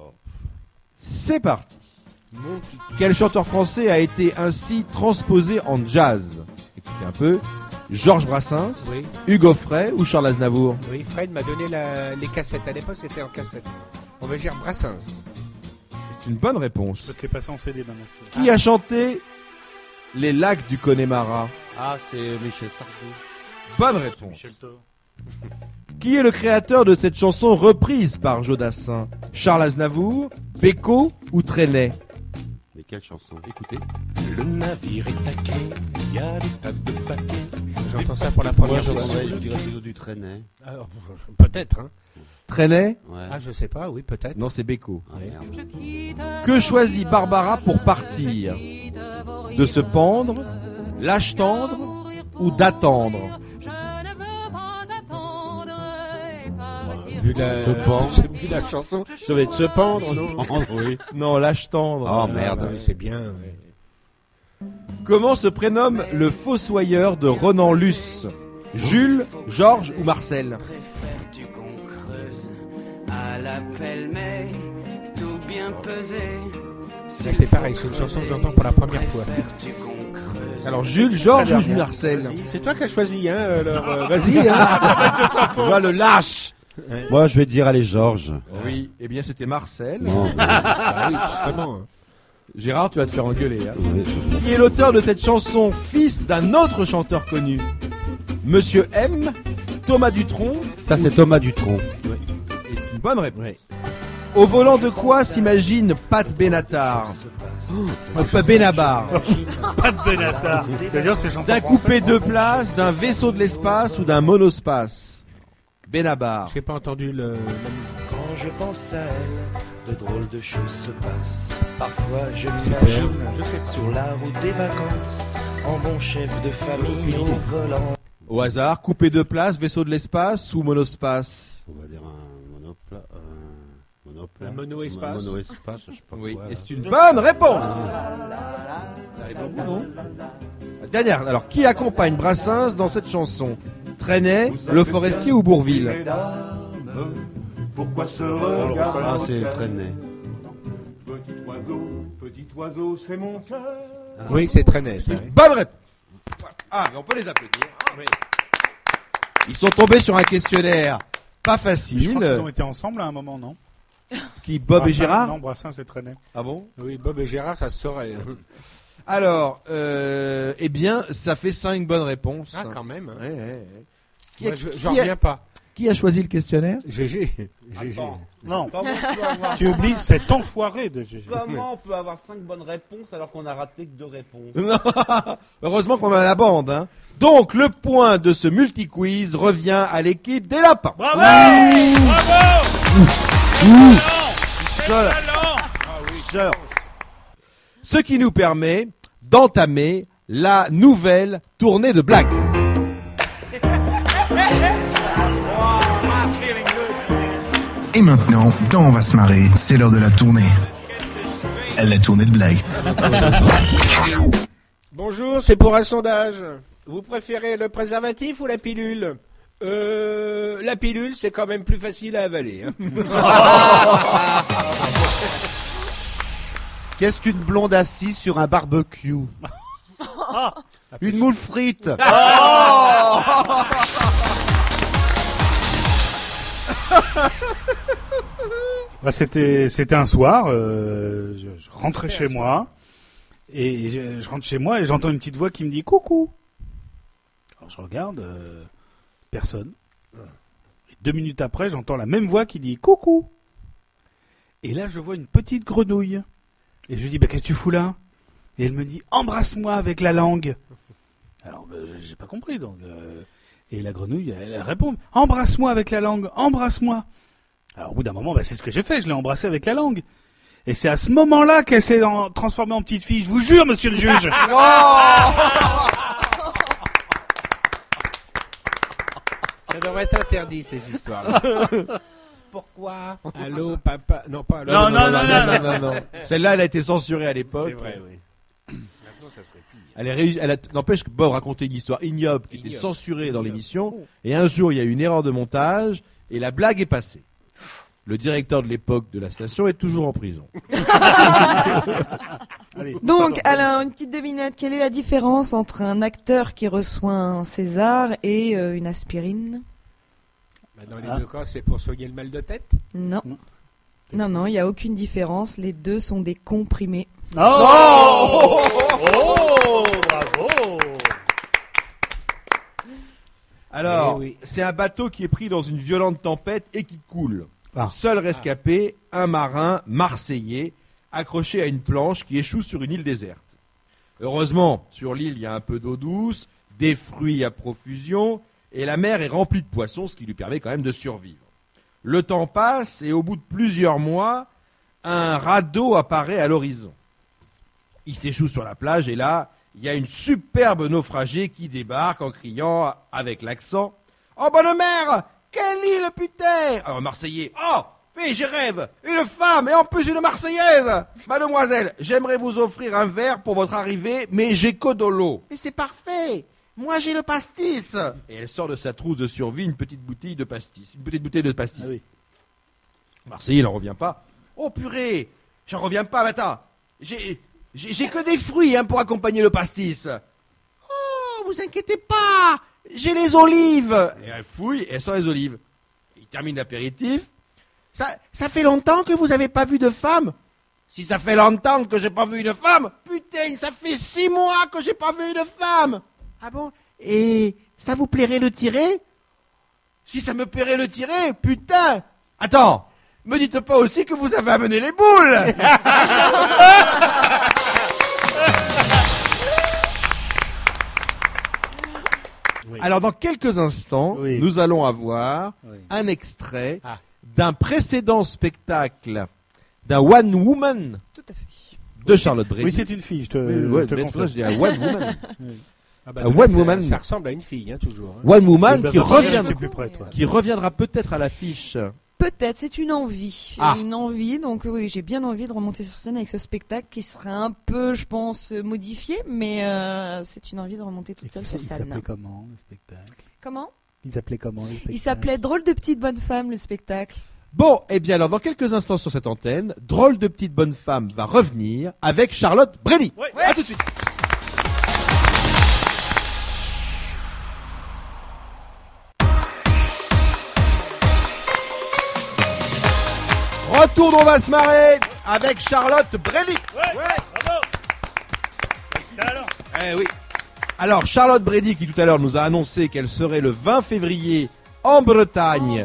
C'est parti. Quel chanteur français a été ainsi transposé en jazz? Écoutez un peu. Georges Brassens, Oui. Hugo Frey ou Charles Aznavour? Oui, Fred m'a donné les cassettes. À l'époque, c'était en cassette. On va dire Brassens. C'est une bonne réponse. Je peux te les passer en CD maintenant. Qui a chanté Les lacs du Connemara? Ah, c'est Michel Sardou. Bonne C'est réponse. Michel Thor. Qui est le créateur de cette chanson reprise par Jodassin? Charles Aznavour, Beko ou Trenet? Mais quelle chanson? Écoutez. Le navire est taqué, il y a des tas de paquets. J'entends ça pour la première je fois. dirais plutôt du traînet. Alors, peut-être, hein. Trenet? Ouais. Ah, je sais pas, oui, peut-être. Non, c'est Beko. Ah, merde. Que choisit Barbara pour partir? De se pendre, lâche tendre ou d'attendre? Vu la, Se pendre. vu la chanson, ça va être se pendre, non? Oui. Non, lâche tendre. Oh merde. Oui, c'est bien. Oui. Comment se prénomme le fossoyeur de Ronan Luce? Jules, Georges ou Marcel? Préfères-tu qu'on creuse à la pelle-mais, tout bien pesé? Ça, c'est pareil, c'est une chanson que j'entends pour la première fois. Préfères-tu qu'on creuse? Alors Jules, Georges ou Marcel? C'est toi qui as choisi, hein, alors, vas-y, hein. Voilà le lâche. Moi, je vais dire, allez, Georges. Oui, eh bien c'était Marcel. Non, Ah oui, vraiment. Hein. Gérard, tu vas te faire engueuler. Hein. oui. Qui est l'auteur de cette chanson, fils d'un autre chanteur connu? Monsieur M, Thomas Dutronc. Ça, c'est Thomas Dutronc. Et c'est une bonne réponse. Ouais. Au volant de quoi s'imagine Pat Benatar? Pas Benabar. Pas de Benatar. C'est-à-dire ces chansons D'un françaises. coupé de place, d'un vaisseau de l'espace ou d'un monospace? Benabar. J'ai pas entendu la musique. Quand je pense à elle, de drôles de choses se passent. Parfois je Super. m'imagine Je sais pas. sur la route des vacances, en bon chef de famille Aucune au idée. volant. Au hasard, coupé de place, vaisseau de l'espace ou monospace? On va dire un monopla. Un mono-espace. Mono-espace, je sais pas Oui, quoi. et c'est une bonne réponse. On arrive au bout, non? Dernière, alors qui accompagne Brassens dans cette chanson? Trenet, Le Forestier ou Bourvil? Pourquoi se Ah, regarder? c'est traîné. Petit oiseau, c'est mon cœur. Oui, c'est Trenet, ça. oui. Bonne réponse. Ah, mais on peut les applaudir. Ils sont tombés sur un questionnaire pas Mais je crois qu'ils facile. ont été ensemble à un moment, non? Qui, Bob et Brassens- Gérard? Non, Brassens et Trenet. Ah bon? Oui, Bob et Gérard, ça se saurait. hein. Alors, eh bien, ça fait 5 bonnes réponses. Ah, quand même. Hein. Ouais, ouais, ouais. Moi, Qui j'en a- reviens pas. Qui a choisi le questionnaire? GG. GG. Non. Comment on peut avoir, Tu oublies cet enfoiré de GG. comment on peut avoir 5 bonnes réponses alors qu'on a raté que 2 réponses? Non. Heureusement qu'on a la bande. Hein. Donc, le point de ce multi-quiz revient à l'équipe des lapins. Bravo! Bravo! Ce qui nous permet d'entamer la nouvelle tournée de blagues. Et maintenant, quand on va se marrer, c'est l'heure de la tournée. La tournée de blagues. Bonjour, c'est pour un sondage. Vous préférez le préservatif ou la pilule? La pilule, c'est quand même plus facile à avaler. Hein. Qu'est-ce qu'une blonde assise sur un barbecue? Une moule frite. Bah, c'était un soir, je rentrais chez moi, et je rentre chez moi et j'entends une petite voix qui me dit coucou. Alors je regarde, personne. Et 2 minutes après, j'entends la même voix qui dit coucou. Et là, je vois une petite grenouille. Et je lui dis, bah, qu'est-ce que tu fous là? Et elle me dit, embrasse-moi avec la langue. Alors, j'ai pas compris, donc. Et la grenouille, elle répond, embrasse-moi avec la langue, embrasse-moi. Alors, au bout d'un moment, bah, c'est ce que j'ai fait, je l'ai embrassée avec la langue. Et c'est à ce moment-là qu'elle s'est transformée en petite fille. Je vous jure, monsieur le juge. Ça devrait être interdit, ces histoires-là. Pourquoi? Allô, papa? Non, pas allô. Non. Celle-là, elle a été censurée à l'époque. C'est vrai, oui. Maintenant, ça serait pire. N'empêche que Bob racontait une histoire ignoble qui était censurée dans l'émission. Et un jour, il y a eu une erreur de montage et la blague est passée. Le directeur de l'époque de la station est toujours en prison. Donc, alors, une petite devinette. Quelle est la différence entre un acteur qui reçoit un César et une aspirine? Bah, dans les deux cas, c'est pour soigner le mal de tête? Non. Non, il n'y a aucune différence. Les deux sont des comprimés. Oh, bravo. Alors, c'est un bateau qui est pris dans une violente tempête et qui coule. Ah. Seul rescapé, un marin marseillais accroché à une planche qui échoue sur une île déserte. Heureusement, sur l'île, il y a un peu d'eau douce, des fruits à profusion, et la mer est remplie de poissons, ce qui lui permet quand même de survivre. Le temps passe, et au bout de plusieurs mois, un radeau apparaît à l'horizon. Il s'échoue sur la plage, et là, il y a une superbe naufragée qui débarque en criant avec l'accent « Oh bonne mère, quelle île putain !» Alors Marseillais « Oh, mais je rêve, une femme et en plus une Marseillaise. Mademoiselle, j'aimerais vous offrir un verre pour votre arrivée, mais j'ai que de l'eau. » « Mais c'est parfait, moi j'ai le pastis. » Et elle sort de sa trousse de survie une petite bouteille de pastis. Ah oui. Marseillais n'en revient pas. « Oh purée, j'en reviens pas, attends, j'ai que des fruits pour accompagner le pastis. »« Oh, vous inquiétez pas, j'ai les olives. » Et elle fouille et elle sort les olives. Il termine l'apéritif. Ça fait longtemps que vous avez pas vu de femme? Si ça fait longtemps que j'ai pas vu une femme, putain, ça fait 6 mois que j'ai pas vu une femme. Ah bon? Et ça vous plairait le tirer? Si ça me plairait le tirer, putain. Attends, me dites pas aussi que vous avez amené les boules. Oui. Alors dans quelques instants, nous allons avoir un extrait d'un précédent spectacle d'un One Woman de Charlotte Brady. Oui, c'est une fille, je te confirme. Je dis un One Woman. One Woman. Ça ressemble à une fille, toujours. One Woman qui reviendra peut-être à l'affiche. Peut-être, c'est une envie. Une envie, donc oui, j'ai bien envie de remonter sur scène avec ce spectacle qui serait un peu, je pense, modifié, mais c'est une envie de remonter toute seule sur scène. Il s'appelait comment, le spectacle? Comment? Il s'appelait comment, le spectacle? Il s'appelait Drôle de petite bonne femme, le spectacle. Bon, eh bien alors, dans quelques instants sur cette antenne, Drôle de petite bonne femme va revenir avec Charlotte Brady. À tout de suite. Retour d'On va se marrer avec Charlotte Brady. Bravo. Oui. Alors Charlotte Brady qui tout à l'heure nous a annoncé qu'elle serait le 20 février en Bretagne.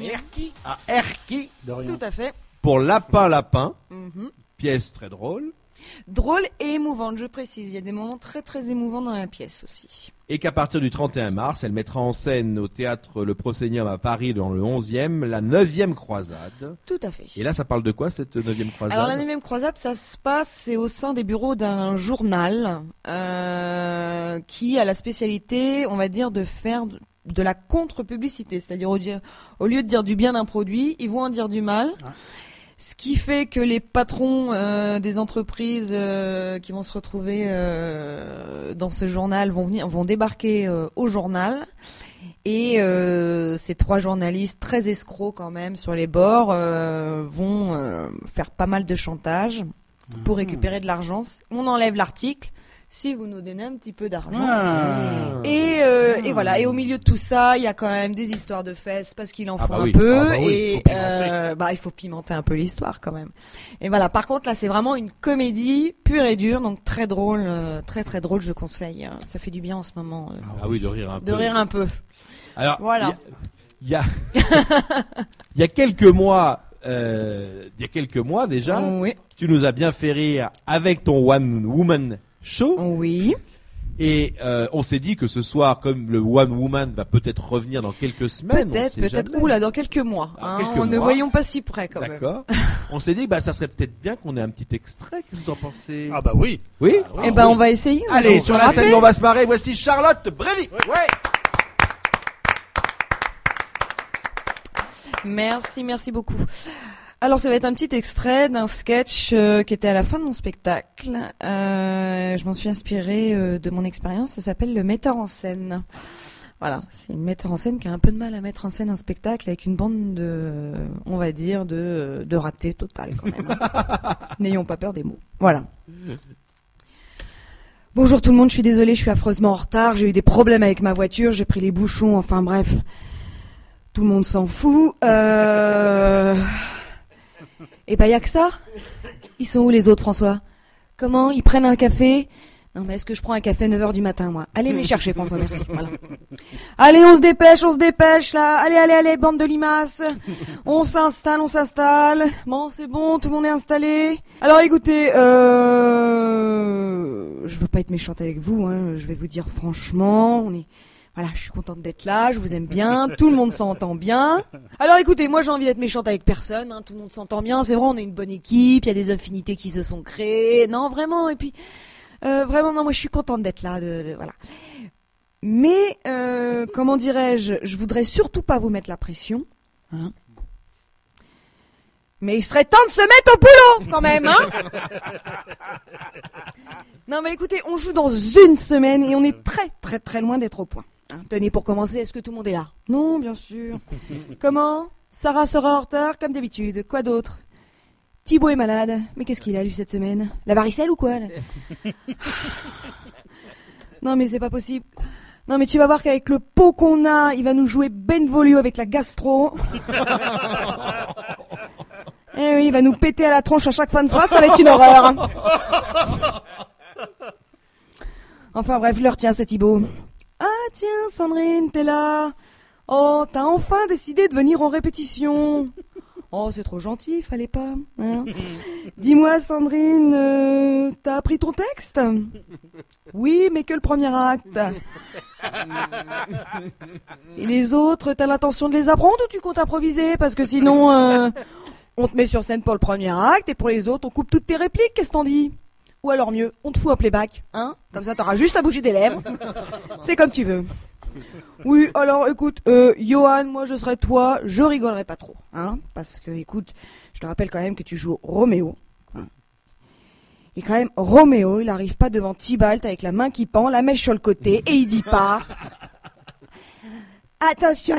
À Erquy. Tout à fait. Pour Lapin. Pièce très drôle. Drôle et émouvante, je précise. Il y a des moments très très émouvants dans la pièce aussi. Et qu'à partir du 31 mars, elle mettra en scène au théâtre Le Proscenium à Paris dans le 11e, la 9e croisade. Tout à fait. Et là, ça parle de quoi, cette 9e croisade? Alors, la 9e croisade, ça se passe, c'est au sein des bureaux d'un journal qui a la spécialité, on va dire, de faire de la contre-publicité. C'est-à-dire, au lieu de dire du bien d'un produit, ils vont en dire du mal. Ah. Ce qui fait que les patrons des entreprises qui vont se retrouver dans ce journal vont débarquer au journal. Et ces 3 journalistes très escrocs quand même sur les bords vont faire pas mal de chantage pour récupérer de l'argent. On enlève l'article si vous nous donnez un petit peu d'argent. Et voilà. Et au milieu de tout ça, il y a quand même des histoires de fesses parce qu'il en faut un peu. Et il faut pimenter un peu l'histoire quand même. Et voilà. Par contre, là, c'est vraiment une comédie pure et dure, donc très drôle, très très drôle. Je conseille. Ça fait du bien en ce moment. De rire un peu. De rire un peu. Alors, voilà. Il y a quelques mois, déjà, oui. Tu nous as bien fait rire avec ton One Woman Show. Oui. Et on s'est dit que ce soir, comme le One Woman va peut-être revenir dans quelques semaines, peut-être. Oula, dans quelques mois. Ne voyons pas si près quand même. D'accord. On s'est dit que ça serait peut-être bien qu'on ait un petit extrait. Qu'est-ce que vous en pensez? Ah bah oui. Oui. On va essayer. Allez, sur la scène, on va se marrer. Voici Charlotte Brély. Ouais. Merci beaucoup. Alors, ça va être un petit extrait d'un sketch qui était à la fin de mon spectacle. Je m'en suis inspirée de mon expérience. Ça s'appelle Le Metteur en scène. Voilà, c'est une metteur en scène qui a un peu de mal à mettre en scène un spectacle avec une bande de, on va dire, de ratés total quand même. N'ayons pas peur des mots. Voilà. Bonjour tout le monde, je suis désolée, je suis affreusement en retard. J'ai eu des problèmes avec ma voiture, j'ai pris les bouchons, enfin bref. Tout le monde s'en fout. Et y a que ça. Ils sont où les autres, François? Comment? Ils prennent un café? Non mais est-ce que je prends un café 9h du matin, moi? Allez me chercher, François, merci. Voilà. Allez, on se dépêche, là. Allez, bande de limaces. On s'installe. Bon, c'est bon, tout le monde est installé. Alors écoutez, je veux pas être méchante avec vous, hein. Je vais vous dire franchement, voilà, je suis contente d'être là, je vous aime bien, tout le monde s'entend bien. Alors écoutez, moi j'ai envie d'être méchante avec personne, hein, tout le monde s'entend bien, c'est vrai, on est une bonne équipe, il y a des affinités qui se sont créées, non vraiment, et puis vraiment non, moi je suis contente d'être là, voilà. Mais comment dirais-je, je voudrais surtout pas vous mettre la pression, hein. Mais il serait temps de se mettre au boulot quand même, hein. Non mais écoutez, on joue dans une semaine et on est très très très loin d'être au point. Hein, tenez, pour commencer, est-ce que tout le monde est là? Non, bien sûr. Comment? Sarah sera en retard, comme d'habitude. Quoi d'autre? Thibaut est malade. Mais qu'est-ce qu'il a, lui, cette semaine? La varicelle ou quoi là? Non, mais c'est pas possible. Non, mais tu vas voir qu'avec le pot qu'on a, il va nous jouer Benvolio avec la gastro. Eh oui, il va nous péter à la tronche à chaque fin de phrase, ça va être une horreur. Enfin bref, je le retiens, ce Thibaut. Ah tiens, Sandrine, t'es là. Oh, t'as enfin décidé de venir en répétition. Oh, c'est trop gentil, fallait pas. Hein. Dis-moi, Sandrine, t'as appris ton texte? Oui, mais que le premier acte. Et les autres, t'as l'intention de les apprendre ou tu comptes improviser? Parce que sinon, on te met sur scène pour le premier acte et pour les autres, on coupe toutes tes répliques, qu'est-ce que t'en dis? Ou alors mieux, on te fout un playback, hein? Comme ça, t'auras juste à bouger des lèvres. C'est comme tu veux. Oui, alors écoute, Johan, moi je serais toi, je rigolerais pas trop, hein? Parce que, écoute, je te rappelle quand même que tu joues Roméo. Hein. Et quand même, Roméo, il arrive pas devant Tybalt avec la main qui pend, la mèche sur le côté, et il dit pas... Attention.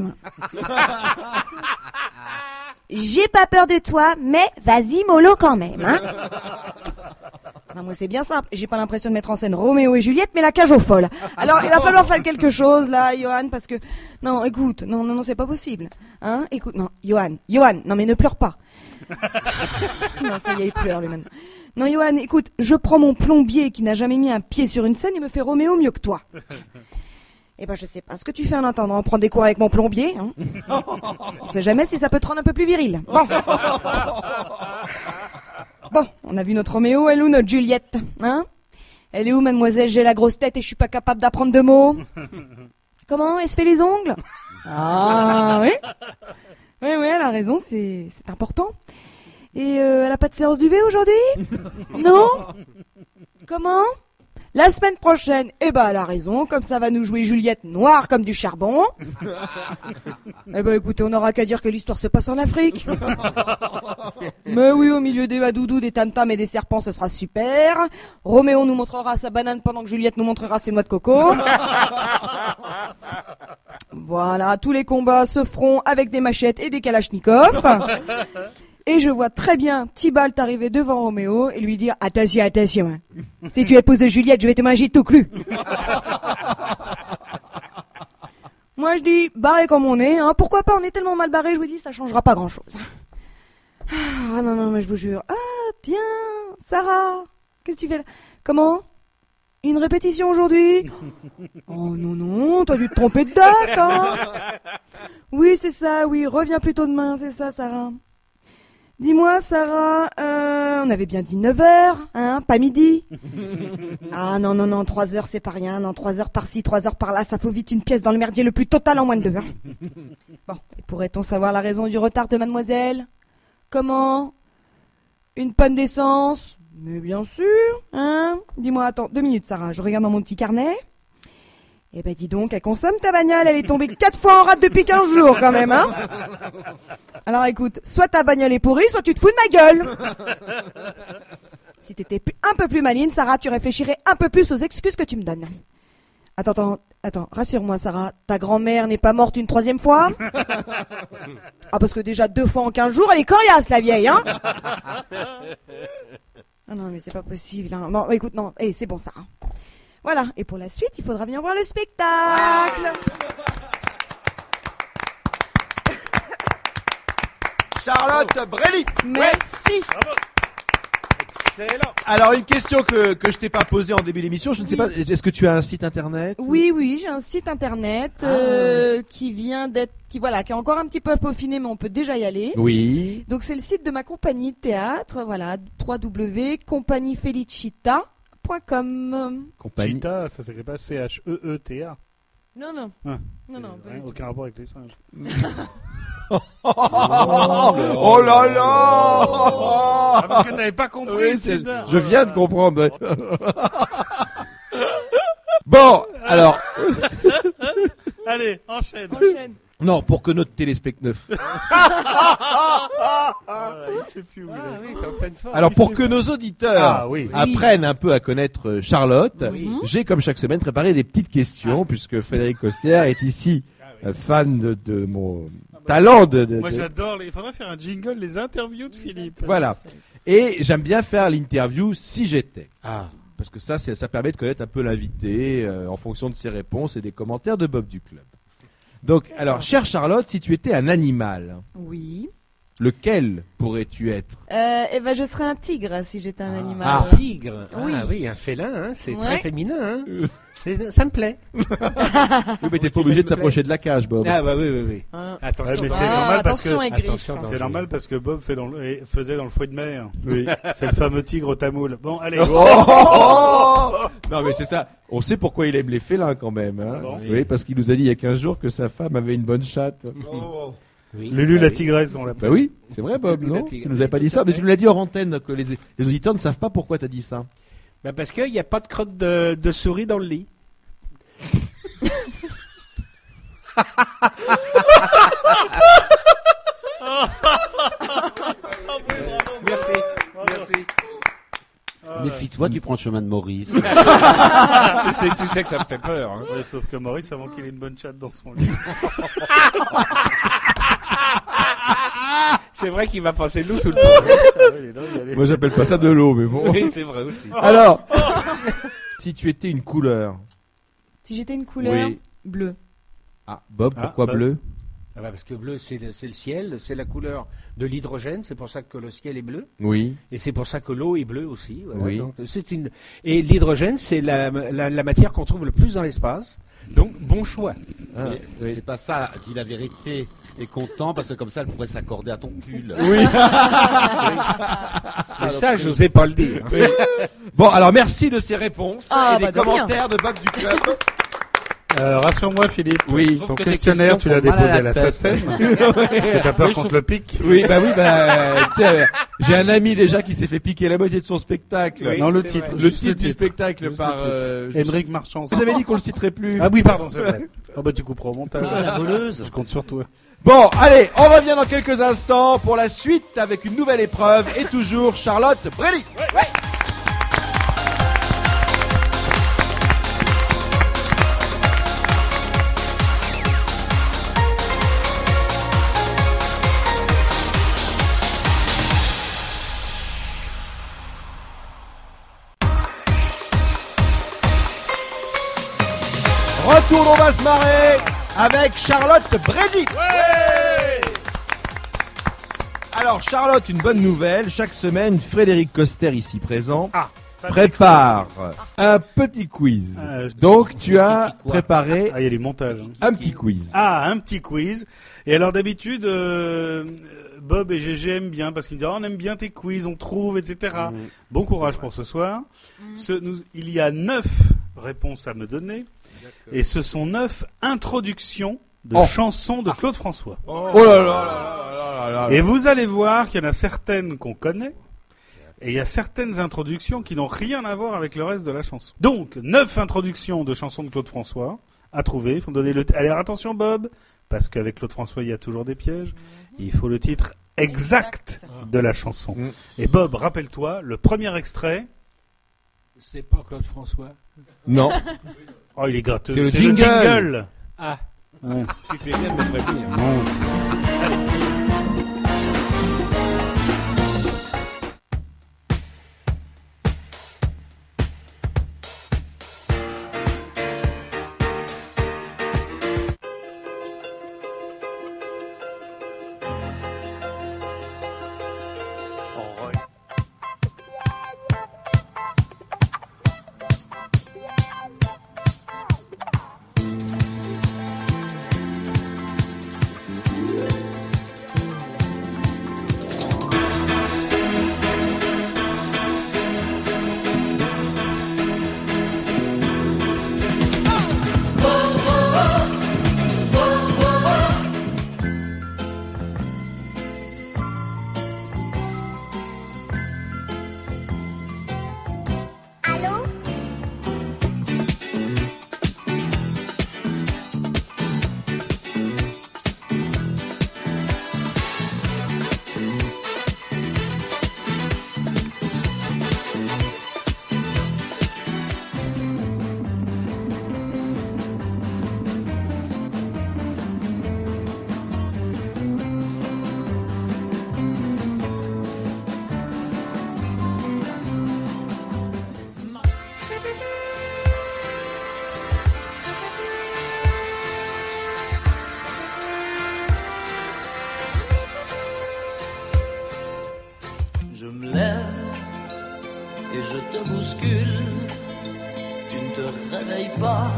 J'ai pas peur de toi, mais vas-y mollo quand même, hein. Non, moi c'est bien simple, j'ai pas l'impression de mettre en scène Roméo et Juliette, mais la cage aux folles. Alors il va falloir faire quelque chose là, Johan, parce que... Non, écoute, non, c'est pas possible. Hein, écoute, non, Johan, non mais ne pleure pas. Non, ça y est, il pleure lui maintenant. Non, Johan, écoute, je prends mon plombier qui n'a jamais mis un pied sur une scène et me fait Roméo mieux que toi. Eh ben, je sais pas ce que tu fais en attendant. Prendre des cours avec mon plombier, hein. On sait jamais si ça peut te rendre un peu plus viril. Bon. Bon, on a vu notre Roméo, elle est où notre Juliette, hein? Elle est où, mademoiselle? J'ai la grosse tête et je suis pas capable d'apprendre 2 mots. Comment? Elle se fait les ongles? Ah, oui. Oui, elle a raison, c'est important. Et elle a pas de séance d'UV aujourd'hui? Non? Comment? La semaine prochaine, elle a raison, comme ça va nous jouer Juliette noire comme du charbon. Écoutez, on n'aura qu'à dire que l'histoire se passe en Afrique. Mais oui, au milieu des badoudous, des tam-tams et des serpents, ce sera super. Roméo nous montrera sa banane pendant que Juliette nous montrera ses noix de coco. Voilà, tous les combats se feront avec des machettes et des kalachnikovs. Et je vois très bien Tybalt arriver devant Roméo et lui dire « Attention, si tu épouses de Juliette, je vais te manger tout cru. » Moi je dis, barré comme on est, hein, pourquoi pas, on est tellement mal barré, je vous dis, ça changera pas grand-chose. Ah non, mais je vous jure. Ah, tiens, Sarah, qu'est-ce que tu fais là? Comment? Une répétition aujourd'hui? Oh non, t'as dû te tromper de date, hein. Oui, c'est ça, oui, reviens plutôt demain, c'est ça, Sarah. Dis-moi, Sarah, on avait bien dit 9h, hein, pas midi. Ah non, 3h c'est pas rien, non, 3h par-ci, 3h par-là, ça faut vite une pièce dans le merdier le plus total en moins de 2 heures. Bon, et pourrait-on savoir la raison du retard de mademoiselle? Comment? Une panne d'essence? Mais bien sûr, hein. Dis-moi, attends, 2 minutes, Sarah, je regarde dans mon petit carnet. Eh ben dis donc, elle consomme ta bagnole, elle est tombée 4 fois en rate depuis 15 jours quand même, hein. Alors écoute, soit ta bagnole est pourrie, soit tu te fous de ma gueule. Si t'étais un peu plus maligne, Sarah, tu réfléchirais un peu plus aux excuses que tu me donnes. Attends, rassure-moi, Sarah, ta grand-mère n'est pas morte une 3e fois? Ah, parce que déjà 2 fois en 15 jours, elle est coriace, la vieille, hein. Ah non, mais c'est pas possible, hein. Bon, écoute, non, c'est bon, Sarah. Voilà, et pour la suite, il faudra venir voir le spectacle. Charlotte Brélit. Merci. Bravo. Excellent. Alors, une question que je t'ai pas posée en début d'émission, je ne sais pas, est-ce que tu as un site internet? Oui, j'ai un site internet qui vient d'être, qui est encore un petit peu peaufiné, mais on peut déjà y aller. Oui. Donc c'est le site de ma compagnie de théâtre, voilà, www.compagniefelicita.com. Compagnie. Cheetah, ça s'écrit pas CHEETA. Non. Ah, Non. aucun rapport avec les singes. Oh là là. Ah, parce que t'avais pas compris. Oui, je viens de comprendre. Bon, alors. Allez, enchaîne. Non, pour que notre téléspectateur. Alors, pour que nos auditeurs apprennent un peu à connaître Charlotte, j'ai comme chaque semaine préparé des petites questions, puisque Frédéric Costier est ici fan de mon talent Moi j'adore, il faudrait faire un jingle, les interviews de Philippe. Voilà. Et j'aime bien faire l'interview si j'étais. Parce que ça permet de connaître un peu l'invité en fonction de ses réponses et des commentaires de Bob du Club. Donc, alors, chère Charlotte, si tu étais un animal, oui. Lequel pourrais-tu être? Je serais un tigre si j'étais un animal. Un tigre? Oui. Ah oui, un félin, hein, c'est très féminin. Hein. Ça me plaît. Oui, mais t'es pas obligé de t'approcher de la cage, Bob. Ah bah oui. Attention. Mais c'est normal parce que c'est normal parce que Bob faisait dans le fruit de mer. Oui. C'est le fameux tigre au tamoul. Bon, allez. Non, mais c'est ça. On sait pourquoi il aime les félins quand même. Hein. Oui, parce qu'il nous a dit il y a 15 jours que sa femme avait une bonne chatte. Oui, Lulu la tigresse, on l'appelle. Bah oui, c'est vrai, Bob, non? Tu nous avais pas dit ça, mais tu nous l'as dit hors antenne que les auditeurs ne savent pas pourquoi t'as dit ça. Bah parce qu'il n'y a pas de crotte de souris dans le lit. Merci. Méfie-toi, tu prends le chemin de Maurice. Tu sais que ça me fait peur. Hein. Ouais, sauf que Maurice, avant qu'il ait une bonne chatte dans son lit. C'est vrai qu'il va passer de l'eau sous le pont. Moi, j'appelle pas ça de l'eau, mais bon. Oui, c'est vrai aussi. Alors, si tu étais une couleur. Si j'étais une couleur bleue. Ah, Bob, pourquoi bleu? Parce que bleu, c'est le ciel, c'est la couleur de l'hydrogène, c'est pour ça que le ciel est bleu. Oui. Et c'est pour ça que l'eau est bleue aussi. Voilà. Oui. Donc, et l'hydrogène, c'est la matière qu'on trouve le plus dans l'espace. Donc, bon choix. Mais oui. c'est pas ça, dis la vérité. T'es content parce que comme ça, elle pourrait s'accorder à ton pull. Oui. C'est ça, je n'osais pas le dire. Oui. Bon, alors merci de ces réponses et des de rien. commentaires de Bob du Club. Rassure-moi, Philippe. Oui. Ton questionnaire, tu l'as déposé à la SACEM. Parce que t'as peur qu'on te le pique. Oui, tu sais, j'ai un ami déjà qui s'est fait piquer la moitié de son spectacle. Oui, non, le titre. Le titre du spectacle par Émeric Marchand. Vous avez dit qu'on le citerait plus. Ah oui, pardon, c'est vrai. Oh bah tu couperas au montage. Ah, la voleuse. Je compte sur toi. Bon, allez, on revient dans quelques instants pour la suite avec une nouvelle épreuve et toujours Charlotte Brelli. Retour, on va se marrer avec Charlotte Brady. Alors Charlotte, une bonne nouvelle. Chaque semaine, Frédéric Coster, ici présent, prépare un petit quiz. Donc tu as préparé il y a du montage. un petit quiz. Un petit quiz. Et alors d'habitude, Bob et GG aiment bien parce qu'ils me disent on aime bien tes quiz, on trouve, etc. Bon courage pour ce soir. Il y a 9 réponses à me donner. Et ce sont 9 introductions de chansons de Claude François. Oh là là là là. Et vous allez voir qu'il y en a certaines qu'on connaît. Et il y a certaines introductions qui n'ont rien à voir avec le reste de la chanson. Donc, 9 introductions de chansons de Claude François à trouver. Il faut donner le... Allez, attention Bob, parce qu'avec Claude François, il y a toujours des pièges. Il faut le titre exact de la chanson. Et Bob, rappelle-toi, le premier extrait... C'est pas Claude François. Non. Oh, il est gratteux. C'est le jingle. jingle. Ouais. Tu fais bien de me prévenir. Non. Et je te bouscule, tu ne te réveilles pas.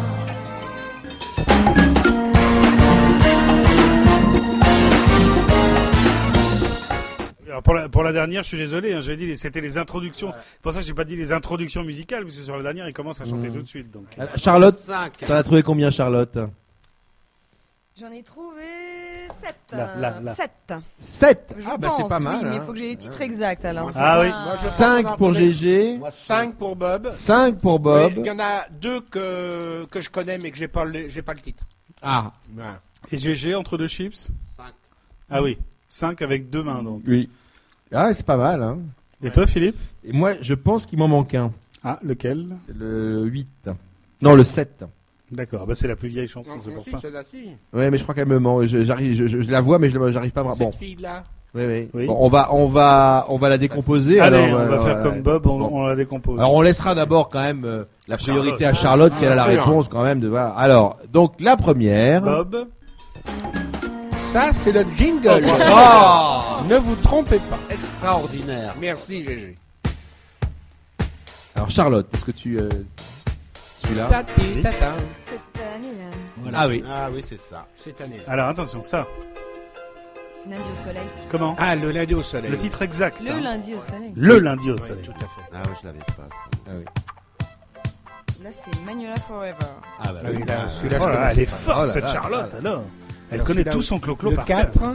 Alors pour la dernière, je suis désolé, hein, j'avais dit c'était les introductions. C'est pour ça que j'ai pas dit les introductions musicales, parce que sur la dernière, il commence à chanter tout de suite. Donc. Charlotte, t'en as trouvé combien, Charlotte? J'en ai trouvé 7. Là. 7. 7. Je Ah, pense, bah c'est pas mal. oui, mais il hein. faut que j'ai les titres exacts alors. Ah oui. Moi, je pense 5 avoir pour trouvé- GG. Moi, 5 pour Bob. 5 pour Bob. Oui, il y en a 2 que je connais mais que j'ai pas le titre. Ah. Voilà. Et GG entre deux chips 5. Ah oui, 5 avec deux mains donc. Oui. Ah, c'est pas mal. Hein. Et toi Philippe? Et moi, je pense qu'il m'en manque un. Ah, lequel? Le 8. Non, le 7. D'accord, bah c'est la plus vieille chanson, c'est pour ça. Ouais, mais je crois qu'elle me manque. Je la vois, mais j'arrive pas à me. Bon. Cette fille-là. Oui. Oui. Bon, on va la décomposer. Allez, alors, on va faire ouais. comme Bob, Bon. on la décompose. Alors, on laissera d'abord quand même la priorité à Charlotte. Charlotte si elle a la réponse quand même. Voilà. Alors, donc la première. Bob. Ça, c'est le jingle. Oh. Ne vous trompez pas. Extraordinaire. Merci, GG. Alors Charlotte, est-ce que tu celui-là. Tati, tata. Cette année-là. Voilà. Ah oui. Ah oui, c'est ça. Cette année. Alors attention, ça. Lundi au soleil. Comment? Ah, le lundi au soleil. Le titre exact. Le lundi au soleil. Le lundi au Oui, soleil. tout à fait. Ah oui, je l'avais pas. Ça. Ah oui. Là, c'est Manuela Forever. Ah bah Ah oui, là, celui-là, Oh je là là, connaissais elle est pas. forte Oh là cette là. Charlotte alors. Elle Alors, connaît celui-là, tout son clo-clo Le par 4. cœur.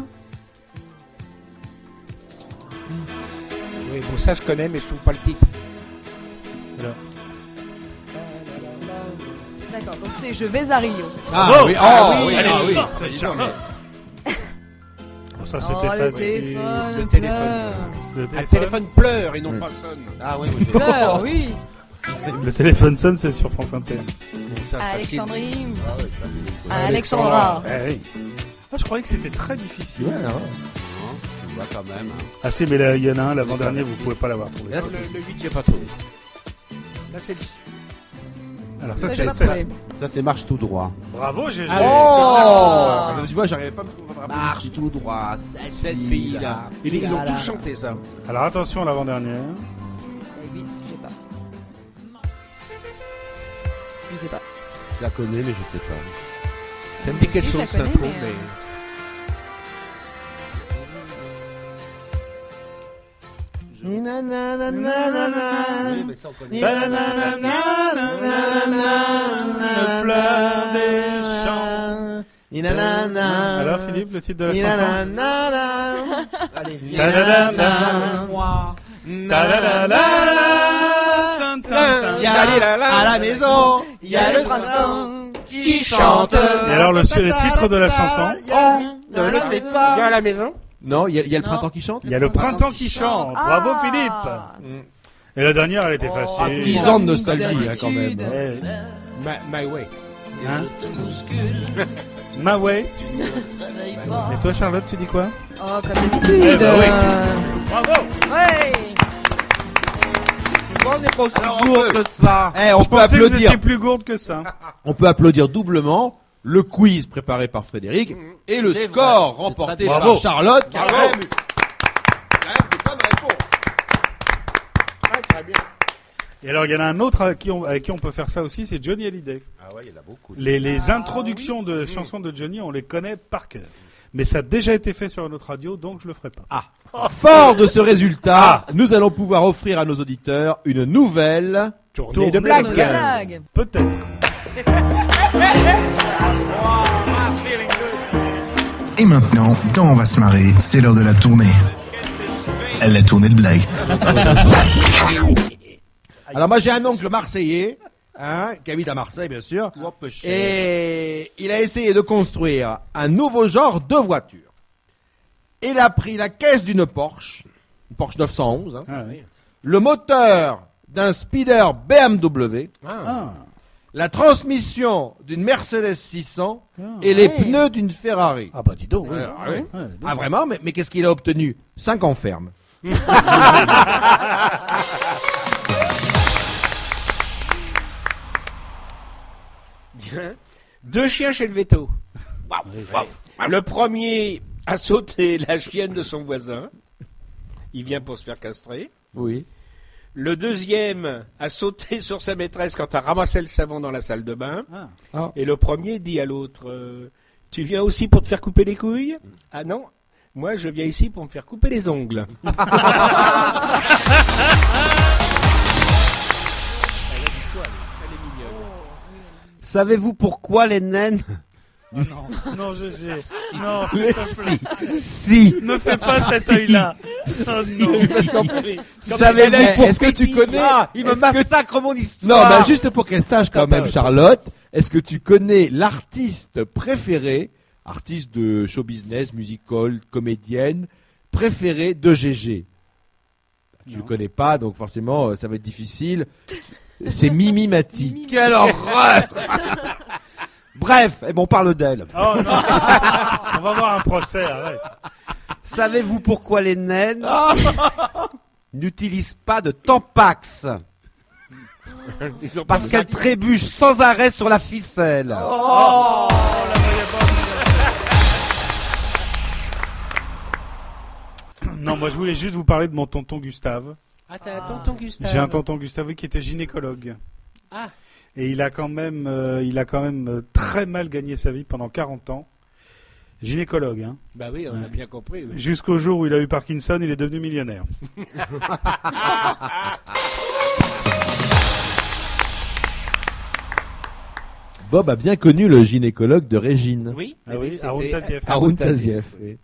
Oui, bon, ça je connais, mais je trouve pas le titre. D'accord, donc c'est Je vais à Rio. Ah Bravo. oui, Elle est ah oui. forte cette Charlotte. Oh, ça c'était Oh, le facile. téléphone. Le téléphone. Le Ah, le téléphone pleure et non pas sonne. Ah oui, moi j'ai Pleure, oui. Le téléphone sonne, c'est sur France Inter. Bon, ça, facile. Alexandrine. Ah oui, ça, c'est- Alexandra. Eh oui. Ah, je croyais que c'était très difficile. Ouais, non. Non, tu vois quand même. Hein. Ah si, mais là, il y en a un, l'avant-dernier, vous pouvez pas l'avoir trouvé. Là, Non, le 8, j'ai pas trouvé. Là, c'est le... Alors Ça, ça, j'ai pas c'est... trouvé. Ça, c'est marche tout droit. Bravo, GG. Oh tu vois, j'arrivais pas à me trouver. Marche tout droit. Cette fille-là. Ils ont tous chanté ça. Alors attention, l'avant-dernière. Eh oui, je sais pas. Je sais pas. Je la connais, mais je sais pas. Ça me dit quelque Si, je la chose, ça connais, trouve, mais, mais... Oui, mais ça, on connaît. Le fleur des champs. Alors Philippe, le titre de la chanson. Allez, Ta-da-da-da. Ta-da-da-da. Tin, tin, tin. Il y a à la maison, il y a le printemps qui chante. Et alors le titre de la chanson? On ne le sait Viens pas. à la maison. Non, il y a le Non. printemps qui chante. Il y a le printemps qui chante. Bravo Ah. Philippe. Et la dernière, elle était facile. 10 ans de nostalgie hein, quand même. d'habitude. Eh, My way. Hein? Je te bouscule, Ma way. tu ne te réveilles pas. Et toi Charlotte, tu dis quoi? Oh, comme d'habitude. Eh ben oui. Bravo. Ouais. On n'est pas aussi lourd que ça. Eh, on Je peut pensais que vous applaudir. étiez plus gourde que ça. On peut applaudir doublement le quiz préparé par Frédéric et le C'est score vrai. remporté C'est par bravo. Charlotte. qui a Bravo. quand même de bonnes réponses. Ah, très bien. Et alors il y en a un autre avec qui on peut faire ça aussi, c'est Johnny Hallyday. Ah ouais, il y en a beaucoup. Les introductions de chansons de Johnny, on les connaît par cœur. Mais ça a déjà été fait sur notre radio, donc je le ferai pas. Fort de ce résultat, nous allons pouvoir offrir à nos auditeurs une nouvelle Tournée de Blague. blagues. Peut-être. Et maintenant, quand on va se marrer, c'est l'heure de la tournée. La tournée de blagues. Alors moi j'ai un oncle marseillais, hein, qui habite à Marseille bien sûr, et il a essayé de construire un nouveau genre de voiture. Il a pris la caisse d'une Porsche 911, hein, Ah, oui. le moteur d'un speeder BMW, Ah. la transmission d'une Mercedes 600 Ah. et les Ouais. pneus d'une Ferrari. Ah bah dis donc. Oui. Ah, oui. Ouais, bien. Ah vraiment, mais qu'est-ce qu'il a obtenu? 5 ans ferme. Bien. 2 chiens chez le veto. Le premier a sauté la chienne de son voisin. Il vient pour se faire castrer. Oui. Le deuxième a sauté sur sa maîtresse quand a ramassé le savon dans la salle de bain. Ah. Et le premier dit à l'autre tu viens aussi pour te faire couper les couilles? Ah non, moi je viens ici pour me faire couper les ongles. Savez-vous pourquoi les naines... Non, GG. Non, s'il te plaît. Si. Ne fais pas cet œil-là. Oh non. Savez-vous est-ce que tu connais Il me est-ce que- massacre mon Non, histoire. bah juste pour qu'elle sache quand même, Charlotte, est-ce que tu connais l'artiste préféré, artiste de show business, musical, comédienne, préféré de GG? Tu le connais pas, donc forcément, ça va être difficile. C'est Mimi Mati. Quelle horreur. Bref, et bon, on parle d'elle. Oh non. On va avoir un procès, arrête. Savez-vous pourquoi les naines n'utilisent pas de Tampax? Ils ont Parce qu'elles trébuchent sans arrêt sur la ficelle. Non, moi je voulais juste vous parler de mon tonton Gustave. Ah, t'as un tonton Gustave. J'ai un tonton Gustave qui était gynécologue. Ah. Et il a quand même très mal gagné sa vie pendant 40 ans. Gynécologue, hein. Bah oui, on a bien compris. Oui. Jusqu'au jour où il a eu Parkinson, il est devenu millionnaire. Bob a bien connu le gynécologue de Régine. Oui, Ah oui, c'était Haroun Tazieff. Haroun Tazieff, oui.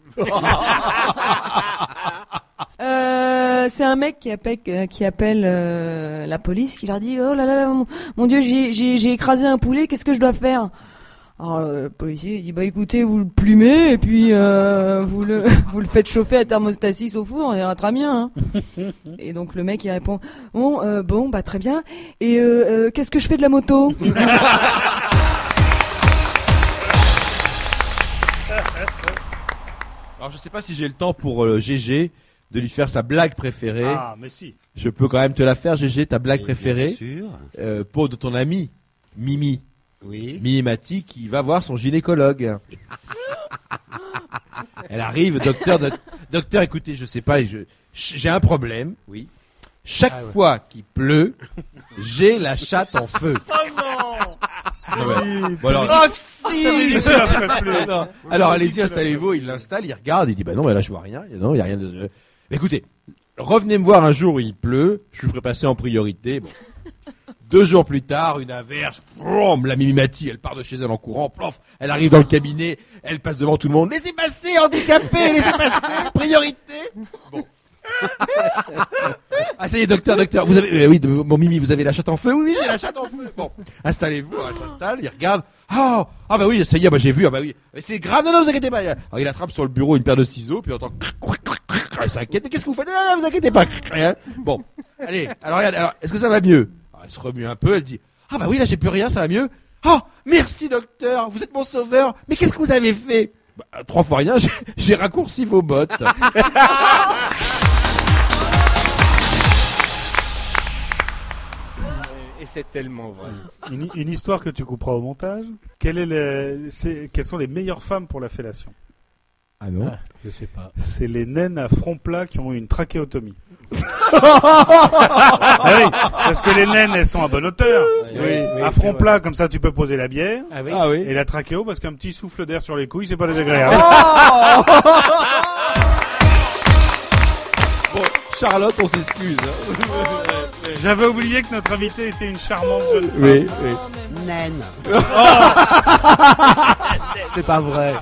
C'est un mec qui appelle la police, qui leur dit oh là là, mon Dieu, j'ai écrasé un poulet, qu'est-ce que je dois faire? Alors le policier il dit bah écoutez, vous le plumez et puis vous le faites chauffer à thermostat 6 au four, on ira très bien. Hein. Et donc le mec il répond bon bah très bien. Et qu'est-ce que je fais de la moto? Alors je sais pas si j'ai le temps pour GG de lui faire sa blague préférée. Ah, mais si. Je peux quand même te la faire, GG, ta blague préférée. Bien sûr. Pour de ton ami Mimi. Oui. Mimi Mati qui va voir son gynécologue. Elle arrive, docteur, écoutez, je sais pas, j'ai un problème. Oui. Chaque fois qu'il pleut, j'ai la chatte en feu. Oh non! Bon, alors, Oh si! non. Alors allez-y, installez-vous, il l'installe, il regarde, il dit bah non, mais là je vois rien, non, il y a rien de. Mais écoutez, revenez me voir un jour où il pleut, je vous ferai passer en priorité. Bon. 2 jours plus tard, une averse, ploum, la Mimimati, elle part de chez elle en courant, plof, elle arrive dans le cabinet, elle passe devant tout le monde, laissez passer, handicapé, laissez passer, priorité. Bon. Ah ça y est, docteur, vous avez, oui, mon Mimi, vous avez la chatte en feu? Oui, j'ai la chatte en feu. Bon, installez-vous, elle s'installe, il regarde, ah bah oui, ça y est, bah j'ai vu, ah bah oui, mais c'est grave, non, vous inquiétez pas. Alors il attrape sur le bureau une paire de ciseaux, puis il entend, il s'inquiète, mais qu'est-ce que vous faites? Non, vous inquiétez pas. Bon, allez, alors regarde, est-ce que ça va mieux? Elle se remue un peu, elle dit ah bah oui là j'ai plus rien, ça va mieux. Oh merci docteur, vous êtes mon sauveur. Mais qu'est-ce que vous avez fait? 3 fois rien, j'ai raccourci vos bottes. Et c'est tellement vrai. Une histoire que tu couperas au montage. Quelles sont les meilleures femmes pour la fellation? Ah non, je sais pas. C'est les naines à front plat qui ont eu une trachéotomie. Ah oui, parce que les naines, elles sont à bonne hauteur. Oui, à front plat, comme ça, tu peux poser la bière. Ah oui. Ah oui. Et la trachéo, parce qu'un petit souffle d'air sur les couilles, c'est pas désagréable. Bon, Charlotte, on s'excuse. J'avais oublié que notre invitée était une charmante jeune femme. Oui. Naine. C'est pas vrai.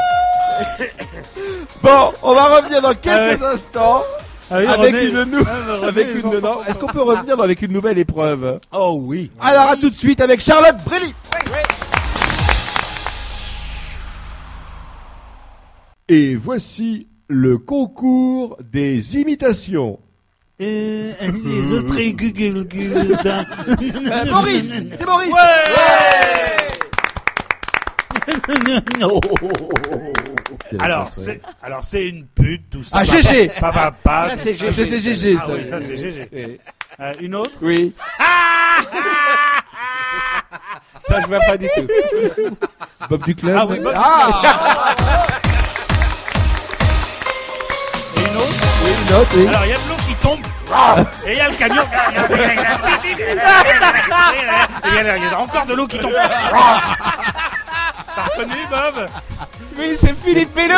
Bon, on va revenir dans quelques instants. Oui, avec René, une non, est-ce qu'on peut revenir avec une nouvelle épreuve? Oh oui. Alors à tout de suite avec Charlotte Brély. Et voici le concours des imitations. Les autres Maurice, c'est Maurice. Alors c'est une pute tout ça. Ah GG. Ça c'est GG. C'est GG ça. Ah oui, ça c'est GG. Une autre? Oui. Ça je vois pas du tout. Bob du club. Ah oui, Bob. Et une autre? Oui, une autre, oui. Alors il y a de l'eau qui tombe. Et il y a le camion. Et il y a encore de l'eau qui tombe. T'as reconnu, Bob? Oui, c'est Philippe Bello.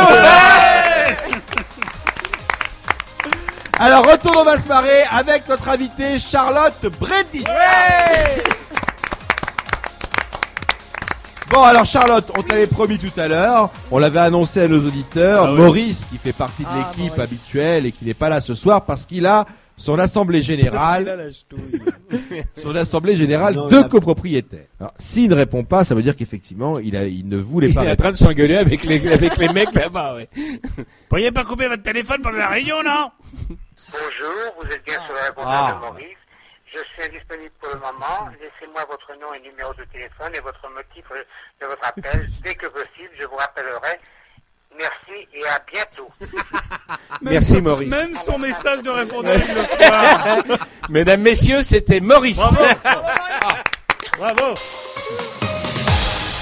Alors retourne, on va se marrer avec notre invitée Charlotte Brédy. Bon alors Charlotte, on te l'avait promis tout à l'heure, on l'avait annoncé à nos auditeurs, Maurice qui fait partie de l'équipe habituelle et qui n'est pas là ce soir parce qu'il a son assemblée générale, de copropriétaires. Alors, s'il ne répond pas, ça veut dire qu'effectivement, il ne voulait pas. Il est en train de s'engueuler avec les mecs là-bas, ouais. Pourriez pas couper votre téléphone pendant la réunion, non? Bonjour, vous êtes bien sur le répondeur de Maurice. Je suis indisponible pour le moment. Laissez-moi votre nom et numéro de téléphone et votre motif de votre appel. Dès que possible, je vous rappellerai. Merci et à bientôt. Merci Maurice. Même son message de répondeur, il le fait. Mesdames, messieurs, c'était Maurice. Bravo. Bravo.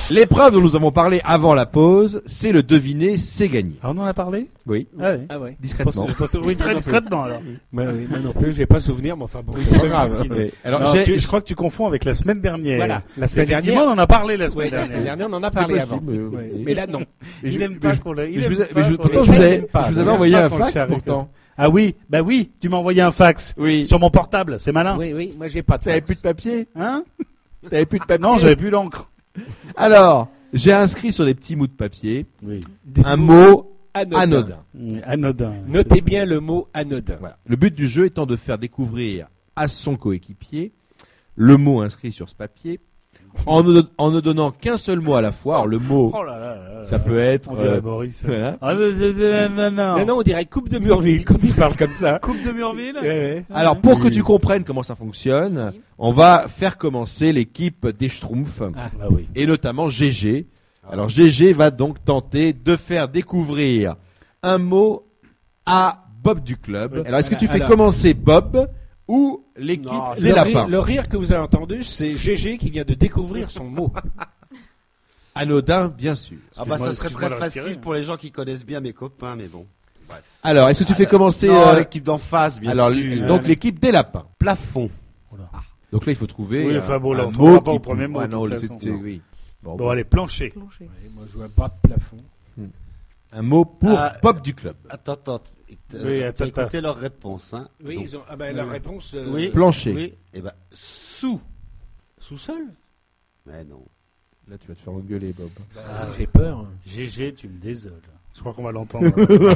L'épreuve dont nous avons parlé avant la pause, c'est le deviner, c'est gagné. Ah, on en a parlé? Oui. Ah ouais. Discrètement. Oui, très discrètement alors. Moi non plus, j'ai pas souvenir, mais enfin bon, c'est pas grave. Oui. Alors, Non, je crois que tu confonds avec la semaine dernière. Voilà, la semaine Effectivement, dernière. on en a parlé la semaine La dernière. semaine dernière, on en a parlé C'est avant. possible, Ouais. oui. Mais là, non. Il aime pas qu'on le. Pourtant, je vous avais envoyé un fax pourtant. Ah oui, bah oui, tu m'as envoyé un fax. Oui. Sur mon portable, c'est malin. Oui, moi j'ai pas de T'avais fax. plus de papier? Hein? T'avais plus de papier? Non, j'avais plus l'encre. Alors, j'ai inscrit sur des petits bouts de papier Oui. un mot Anodin. anodin. Anodin. Notez bien le mot anodin. Voilà. Le but du jeu étant de faire découvrir à son coéquipier le mot inscrit sur ce papier en ne donnant qu'un seul mot à la fois. Alors le mot, Oh là là là. ça peut être... On dirait Boris. voilà. Ah, non. Non, on dirait Coupe de Murville quand il parle comme ça. Coupe de Murville. Ouais. Alors pour que tu comprennes comment ça fonctionne, on va faire commencer l'équipe des Schtroumpfs Ah. Ah oui. et notamment GG. Alors GG va donc tenter de faire découvrir un mot à Bob du club. Alors est-ce que tu fais Alors. commencer Bob ou l'équipe des lapins? Le rire que vous avez entendu, c'est GG qui vient de découvrir son mot. Anodin, bien sûr. Ah bah ça serait excuse-moi très de respirer. facile pour les gens qui connaissent bien mes copains, mais bon. Bref. Alors est-ce que tu fais commencer L'équipe d'en face, bien alors sûr. donc l'équipe des lapins. Plafond. Donc là il faut trouver Oui, enfin bon, là, on un trouvera mot pas qui au premier mot, Ah de non, toute c'est- façon. c'est- oui. Bon, allez, plancher. Ouais, moi je vois pas de plafond. Un mot pour Ah, Bob du club. Attends. Oui, attends. Écoutez leur réponse. Hein. Oui, Donc, ils ont... ah ben, la réponse. oui, Plancher. Oui, et ben sous. Sous-sol. Mais non. Là tu vas te faire engueuler Bob. J'ai peur. GG, tu me désoles. Je crois qu'on va l'entendre.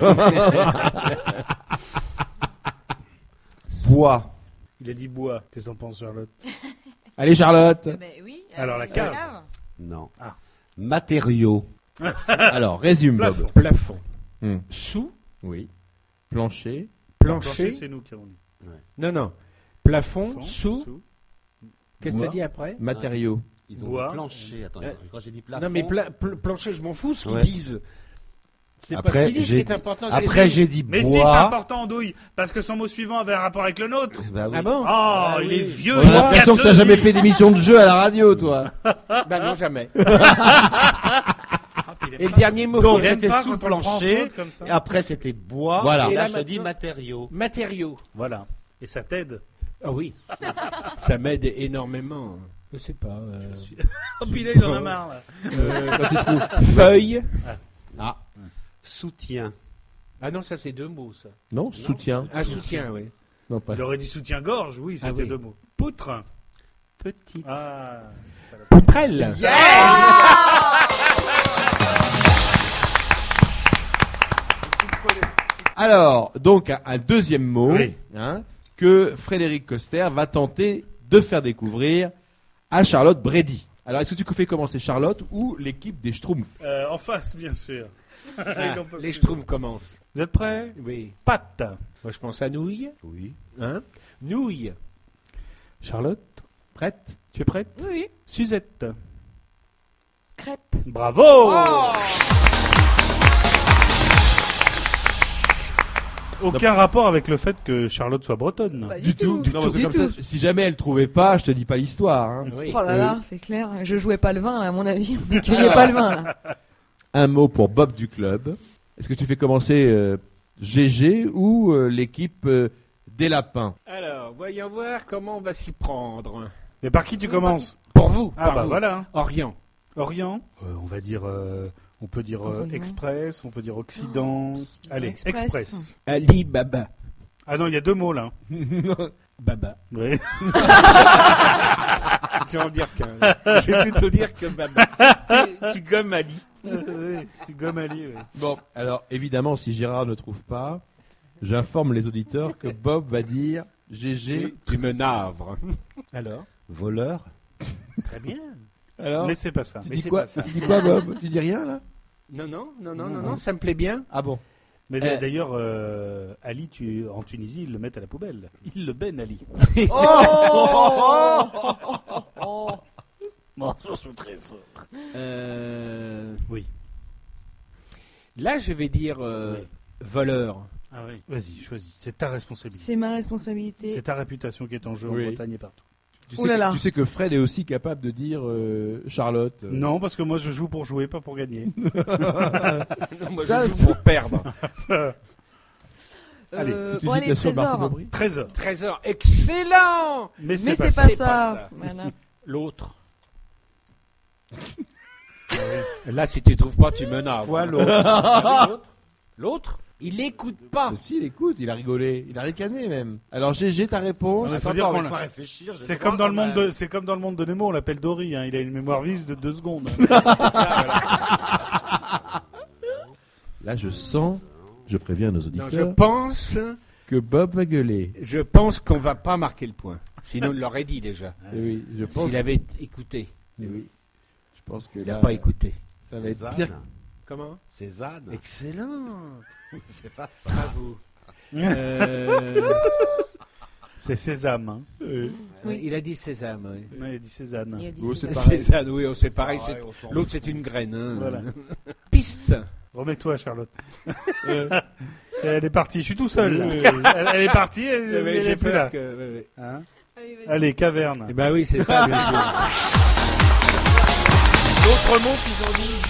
Bois. Il a dit bois. Qu'est-ce que t'en penses, Charlotte? Allez Charlotte. Oui. Alors, la cave. Non. Ah. Matériaux. Alors résume Plafond. Bob. Plafond. Sous. Oui. Plancher. Plancher. C'est nous qui avons dit. Non. Plafond. Fond, Sous. Qu'est-ce que Bois. t'as dit après? Matériaux. Ils ont Bois. dit plancher. Attends, quand j'ai dit plafond. Non mais plancher, je m'en fous ce qu'ils Ouais. disent. C'est pas ce Après, qu'ils disent qui j'ai est dit- important. Après j'ai dit Mais bois. si, c'est important, Andouille, parce que son mot suivant avait un rapport avec le nôtre. Bah oui. Ah bon? Oh, il oui. est vieux, On il a est l'impression que t'as gâteux. jamais fait d'émission de jeu à la radio toi. Bah non, jamais. Ah, puis il aime Et le pas- dernier mot. Donc il aime c'était pas sous quand on le prend en plancher. faute comme ça. Et après c'était bois. Voilà. Et là Et je là, te dis maintenant- matériaux. Matériaux. Voilà. Et ça t'aide. Ah oui. Ça m'aide énormément. Je sais pas. Oh, puis là, il en a marre, là. Quand tu trouves. Feuille. Soutien. Ah non, ça c'est deux mots ça. Non, soutien. Un soutien, oui. Non pas. Il aurait dit soutien-gorge, oui, c'était Ah oui. deux mots. Poutre. Petite. Ah. Poutrelle. Alors, donc un deuxième mot Oui. que Frédéric Coster va tenter de faire découvrir à Charlotte Brady. Alors, est-ce que tu fais commencer Charlotte ou l'équipe des Schtroumpfs? En face, bien sûr. Ils en peuvent Les plus. Schtroumpfs commencent. Vous êtes prêts? Oui. Pâte. Moi je pense à nouilles. Oui. Hein? Nouilles. Charlotte, Prête? tu es prête? Oui. Suzette. Crêpe. Bravo! Aucun rapport avec le fait que Charlotte soit bretonne. Pas Du tout. Non, parce que comme ça, si jamais elle trouvait pas, je te dis pas l'histoire. Hein. Oui. Oh là là, c'est clair. Je jouais pas le vin, à mon avis. On ne cueillait pas le vin, là. Un mot pour Bob du club. Est-ce que tu fais commencer GG ou l'équipe des lapins? Alors, voyons voir comment on va s'y prendre. Mais par qui tu commences? Pour vous. Ah par bah vous. voilà. Orient. Orient. On va dire, on peut dire Orient. Express, on peut dire Occident. Allez, Express. Express. Ali Baba. Ah non, il y a deux mots là. Baba. Oui. Je vais en dire qu'un. Je vais plutôt dire que Baba. Tu gommes Ali. Tu gommes Ali, oui. Bon, alors évidemment, si Gérard ne trouve pas, j'informe les auditeurs que Bob va dire GG. Tu me navres. Alors? Voleur. Très bien. Alors, Laissez pas ça. tu Mais dis c'est quoi? pas ça. Tu dis quoi, Bob? Tu dis rien là? Non, ça me plaît bien. Ah bon? Mais d'ailleurs, Ali, en Tunisie, ils le mettent à la poubelle. Ils le baignent, Ali. Bon, je suis très fort. Oui. Là, je vais dire voleur. Ah oui. Vas-y, choisis. C'est ta responsabilité. C'est ma responsabilité. C'est ta réputation qui est en jeu Oui. en Bretagne et partout. Tu sais que Fred est aussi capable de dire Charlotte. Non, parce que moi je joue pour jouer, pas pour gagner. Non, moi je joue pour perdre. Allez, c'est une bon, allez, invitation de Martin trésor. Aubry. Trésor, excellent. Mais Mais c'est c'est pas ça. Voilà. L'autre. Là, si tu trouves pas, tu menaces. Ouais, l'autre. L'autre, il l'écoute pas. Mais si, il écoute, il a rigolé, il a ricané même. Alors GG, ta réponse. Non, mais faut Attends, dire qu'on laisse-moi l'a- réfléchir. j'ai C'est le comme droit dans le quand monde même. de, c'est comme dans le monde de Nemo, on l'appelle Dory, hein. Il a une mémoire vive de 2 secondes. Là, je préviens nos auditeurs, Non, je pense que Bob va gueuler. qu'on va pas marquer le point. Sinon, il l'aurait dit déjà. Et oui, je pense. S'il avait écouté. Et oui, je pense que Il n'a là, pas écouté. ça va être Cézanne. pire. Comment? Cézanne. Excellent. C'est pas ça. Bravo. C'est Sésame, hein. Oui, il a dit sésame. Oui. Non, il a dit Cézanne. Il a dit Oh, ça. c'est pareil. Césame, oui, c'est pareil. Ah ouais, on s'en L'autre, c'est une graine. Hein. Voilà. Piste. Remets-toi, Charlotte. Elle est partie. Je suis tout seul. Là. Elle est partie. Elle est plus là. Hein Allez, caverne. Eh ben oui, c'est ça, bien sûr. D'autres mots qu'ils ont dit,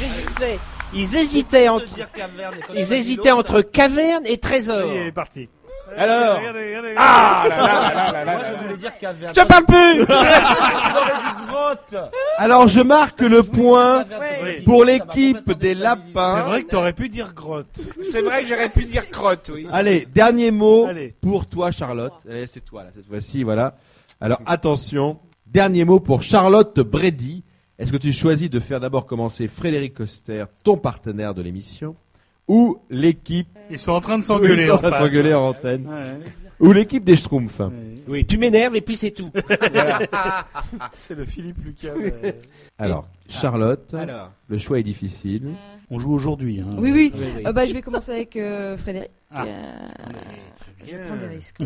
ils hésitaient entre caverne et trésor. Oui, elle est partie. Alors, Regardez. ah là là là là là Moi, là. je voulais dire caverne. Je te parle plus. Grotte. Alors, je marque le point Oui. pour l'équipe des lapins. C'est vrai que t'aurais pu dire grotte. C'est vrai que j'aurais pu dire crotte, oui. Allez, dernier mot Allez. pour toi, Charlotte. Allez, c'est toi, là, cette fois-ci, voilà. Alors, attention. Dernier mot pour Charlotte Brady. Est-ce que tu choisis de faire d'abord commencer Frédéric Coster, ton partenaire de l'émission, ou l'équipe... Ils sont en train de s'engueuler. Ils sont en en train de face. s'engueuler en antenne. Ouais. Ou l'équipe des Schtroumpfs. Oui, tu m'énerves et puis c'est tout. Voilà. C'est le Philippe Lucas. Alors, Charlotte, Alors, le choix est difficile. On joue aujourd'hui. Hein. Oui, oui. oui, oui. Bah, je vais commencer avec Frédéric. Ah. Je vais prendre des risques.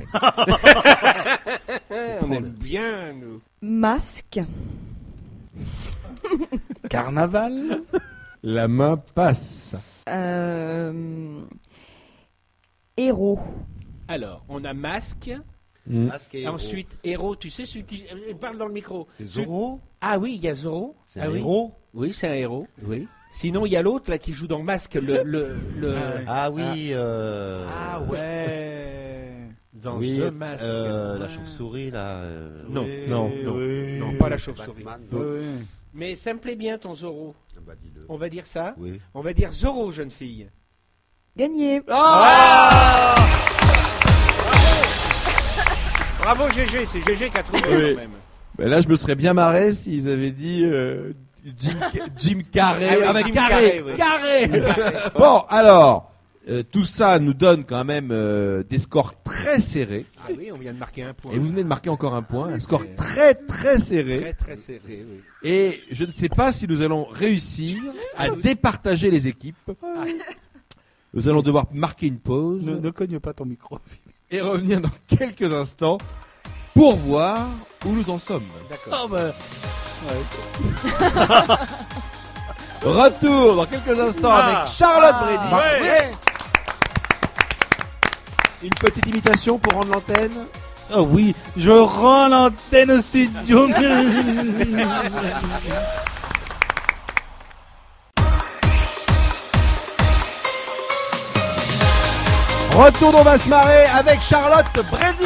on aime bien, nous. Masque. Carnaval. La main passe. Héros. Alors, on a masque. Masque et Et héros. ensuite, héros. Tu sais, celui qui parle dans le micro. C'est Zorro. Ah oui, il y a Zorro. C'est Ah un oui. héros. Oui, c'est un héros. Oui. Sinon, il y a l'autre là qui joue dans Masque, le Ah oui. Ah ouais. dans Oui, The Mask. la chauve-souris là. Non, Oui, non, oui. non, pas la chauve-souris. Batman. Oui. Mais ça me plaît bien ton Zorro. Ah bah, dis-le. On va dire ça. Oui. On va dire Zorro, jeune fille. Gagné. Bravo GG, c'est GG qui a trouvé Oui. quand même. Ben là, je me serais bien marré s'ils avaient dit Jim Carrey. Ah oui, avec Jim Carrey. Carrey, oui. Carrey. Bon, alors, tout ça nous donne quand même des scores très serrés. Ah oui, on vient de marquer un point. Et vous venez de marquer encore un point. Un score très très serré. Très très serré, oui. Et je ne sais pas si nous allons réussir à départager les équipes. Nous allons devoir marquer une pause Ne cogne pas ton micro. et revenir dans quelques instants pour voir où nous en sommes. D'accord. Oh bah. Retour dans quelques instants avec Charlotte Brady. Ouais. Une petite imitation pour rendre l'antenne. Oh oui, je rends l'antenne au studio. Retour, on va se marrer avec Charlotte Brady.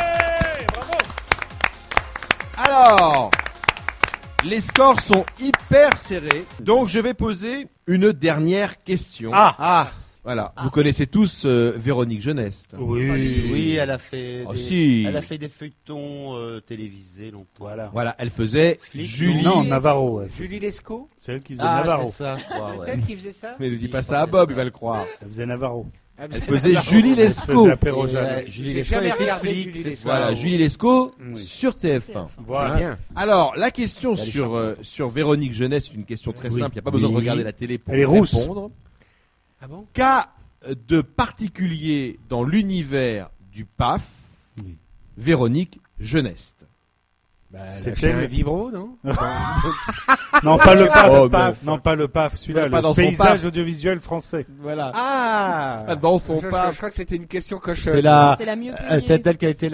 Alors, les scores sont hyper serrés. Donc, je vais poser une dernière question. Ah. Voilà. Vous connaissez tous Véronique Jeunesse. Oui, elle a fait. Oh, des... si. Elle a fait des feuilletons télévisés longtemps. Voilà. Voilà, elle faisait Flic, Julie. Non, Navarro. Ouais. Julie Lescaut. C'est elle qui faisait Ah, Navarro. c'est ça, je crois. C'est Ouais. elle qui faisait ça. Mais ne dis Si, pas je ça crois à que Bob, c'est il va le croire. Elle faisait Navarro. Elle faisait Julie Elle Lescaut. faisait apéro Et, Jeanne. Julie J'ai Lescaut jamais était regardé flic, Julie c'est Lescaut. ça. Voilà, Julie Lescaut Oui. sur TF1. Voilà. Bien. Alors, la question Elle est sur, charmante. sur Véronique Jeunesse, c'est une question très Oui. simple. Il n'y a pas besoin de Oui. regarder la télé pour Elle est rousse. répondre. Ah bon? Qu'a de particulier dans l'univers du PAF, Oui. Véronique Jeunesse? C'est C'est un elle. vibro, non? Non, pas le PAF. Oh, PAF. Non, pas le PAF. Celui-là, Pas dans le son paysage PAF. audiovisuel français. Voilà. Ah! Dans son Je PAF. crois que c'était une question cochonne. C'est la. C'est la mieux payée. C'est elle qui a été la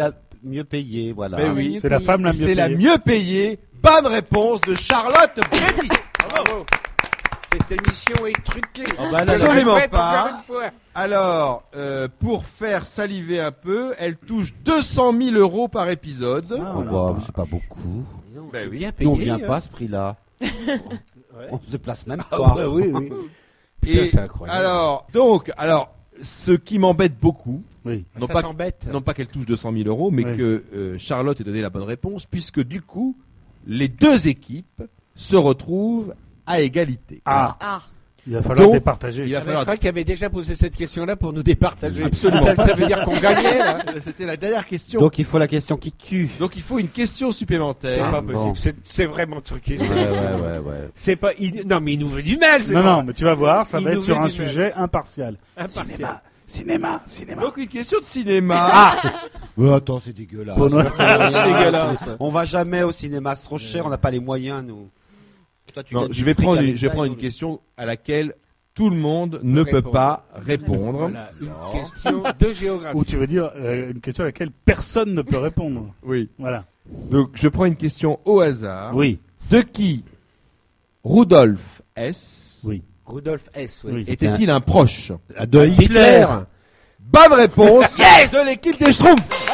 mieux payée, voilà. Ben oui, c'est la femme la mieux payée. C'est la mieux payée. Bonne réponse de Charlotte Breddy. Bravo. Cette émission est truquée. Absolument Encore pas. une fois. Alors, pour faire saliver un peu, elle touche 200 000 euros par épisode. C'est pas beaucoup. Ben oui. Bien payé, Nous, on vient pas à ce prix-là. On se déplace même pas. Ah bah oui. Et c'est incroyable. Alors, ce qui m'embête beaucoup, non Ça pas, t'embête. non pas qu'elle touche 200 000 euros, mais Oui. que Charlotte ait donné la bonne réponse, puisque du coup, les deux équipes se retrouvent à égalité. Il va falloir Donc, départager. il va Je falloir- crois qu'il avait déjà posé cette question-là pour nous départager. Absolument. Ça veut dire qu'on gagnait, là. C'était la dernière question. Donc il faut la question qui tue. Donc il faut une question C'est supplémentaire. pas bon. possible. C'est vraiment truqué. Ouais. C'est pas. Non, mais il nous veut du mal. Non, mais tu vas voir, ça Il va être nous sur veut un du mal. sujet impartial. Cinéma. Cinéma. Donc une question de cinéma. Attends, c'est dégueulasse. Pour nous. C'est dégueulasse. On va jamais au cinéma, c'est trop cher, on n'a pas les moyens, nous. Toi, tu Non, gagnes du je vais fric prendre avec ça, une nous. question à laquelle tout le monde ne peut pas répondre. Voilà, une question de géographie. Ou tu veux dire une question à laquelle personne ne peut répondre. Oui. Voilà. Donc je prends une question au hasard. Oui. De qui Rudolf S. Oui. Rudolf S. Oui. Était-il un proche De Hitler. Bonne réponse de l'équipe des Schtroumpfs.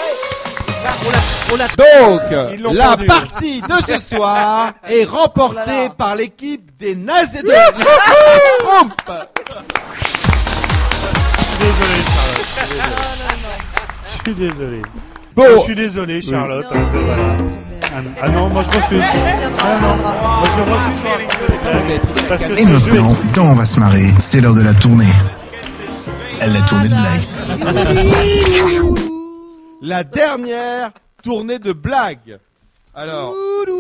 Ils l'ont Donc, la pendu. partie de ce soir est remportée par l'équipe des Nazis de Schtroumpfs. Je suis désolé. Bon. Je suis désolé, Charlotte. Voilà. Ah non, moi je refuse. Ah non, moi je refuse. Parce que Et c'est maintenant, dans On va se marrer, c'est l'heure de la tournée. La tournée de blague. La dernière tournée de blagues. Alors,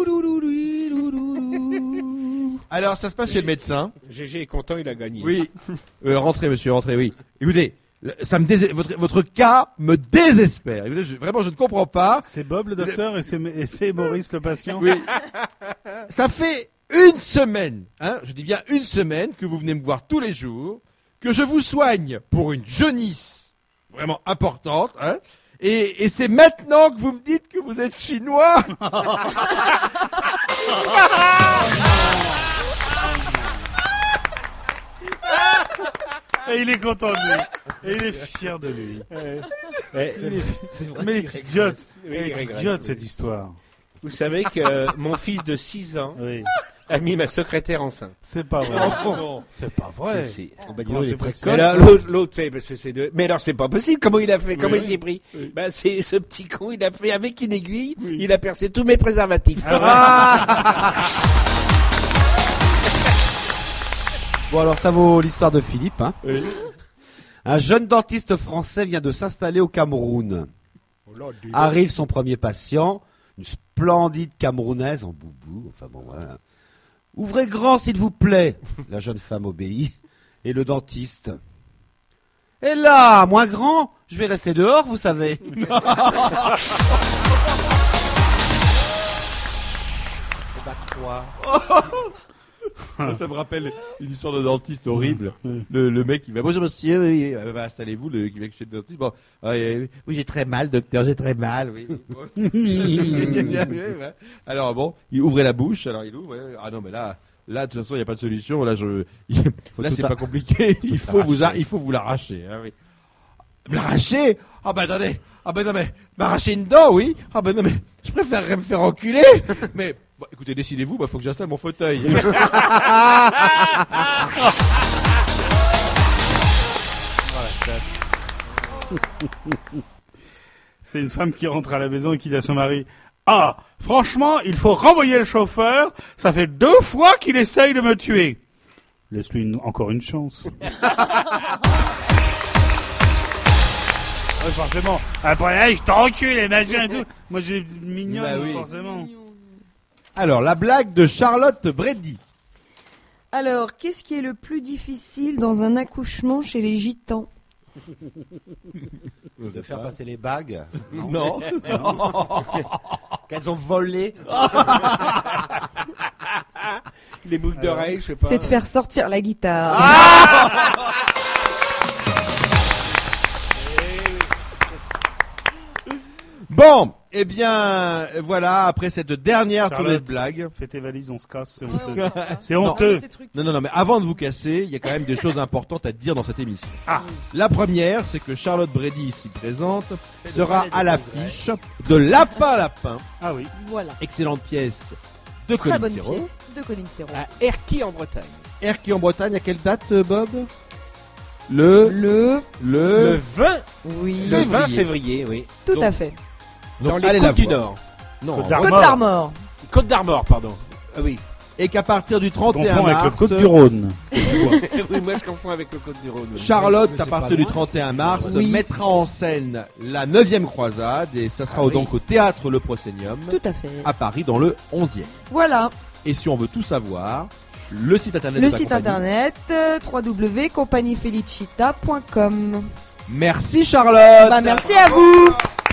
ça se passe chez le médecin. GG est content, il a gagné. Oui. Rentrez, monsieur, rentrez, oui. Écoutez, ça me votre cas me désespère. Écoutez, vraiment, je ne comprends pas. C'est Bob le docteur et c'est Maurice le patient. Oui. Ça fait une semaine, je dis bien une semaine, que vous venez me voir tous les jours, que je vous soigne pour une jaunisse vraiment importante, et c'est maintenant que vous me dites que vous êtes chinois. Et il est content de lui. Et il est fier de lui. Mais elle est idiote. Elle est idiote cette histoire. Vous savez que mon fils de 6 ans a mis ma secrétaire enceinte. C'est pas vrai. Non. C'est pas vrai. Si. C'est précoce. Mais là, l'autre, c'est parce que c'est de. Mais alors, c'est pas possible. Comment il a fait? Comment il s'est pris? Ben, c'est ce petit con. Il a fait avec une aiguille. Il a percé tous mes préservatifs. Bon, alors ça vaut l'histoire de Philippe. Un jeune dentiste français vient de s'installer au Cameroun. Arrive son premier patient, une splendide Camerounaise en boubou. Enfin bon, voilà. Ouvrez grand, s'il vous plaît. La jeune femme obéit. Et le dentiste. Et là, moins grand, je vais rester dehors, vous savez. Ça me rappelle une histoire de dentiste horrible. Le mec, il va, bonjour monsieur, oui, installez-vous, le mec chez le dentiste. Bon, oui, j'ai très mal, docteur, j'ai très mal, oui. Alors bon, il ouvrait la bouche, alors il ouvre, ah non, mais là, de toute façon, il n'y a pas de solution, là, c'est pas compliqué, il faut vous l'arracher, oui. L'arracher? Ah ben attendez, non mais, m'arracher une dent, oui. Ah ben non mais, je préférerais me faire enculer, mais, bon, écoutez, décidez-vous, faut que j'installe mon fauteuil. C'est une femme qui rentre à la maison et qui dit à son mari: ah, franchement, il faut renvoyer le chauffeur, ça fait 2 fois qu'il essaye de me tuer. Laisse-lui encore une chance. Ouais, forcément. Après, je t'encule et machin et tout. Moi, j'ai mignon, Bah oui. forcément. Alors, la blague de Charlotte Breddy. Alors, qu'est-ce qui est le plus difficile dans un accouchement chez les gitans? De faire passer les bagues. Non. Qu'elles ont volé. Les boucles d'oreilles, je sais pas. C'est de faire sortir la guitare. Bon, eh bien, voilà, après cette dernière tournée de Charlotte, blagues. Fais tes valises, on se casse, c'est honteux. C'est honteux. Non, mais avant de vous casser, il y a quand même des choses importantes à dire dans cette émission. Ah. La première, c'est que Charlotte Brady, ici présente, sera à l'affiche de Lapin Lapin. Ah oui. Voilà. Excellente pièce de Très Colin bonne Serrault. pièce de Colin Serrault. À Erquy en Bretagne. Erquy en Bretagne, à quelle date, Bob? Le 20 Oui. Le 20 février, oui. Tout Donc- à fait. Dans Donc, les allez Côtes la du voir. Nord. Non, Côte en d'Armor. Côte d'Armor. Côte d'Armor, pardon. Ah oui. Et qu'à partir du 31 Confond mars, avec le Côte du Rhône. Oui, moi je confonds avec le Côte du Rhône. Charlotte, Mais à c'est partir pas du loin. 31 mars, Oui. mettra en scène la 9e croisade et ça sera Ah oui. donc au théâtre Le Proscenium Tout à fait. à Paris dans le 11e. Voilà. Et si on veut tout savoir, le site internet Le de la site compagnie. internet www.compagniefelicita.com. Merci Charlotte. Bah, merci à vous.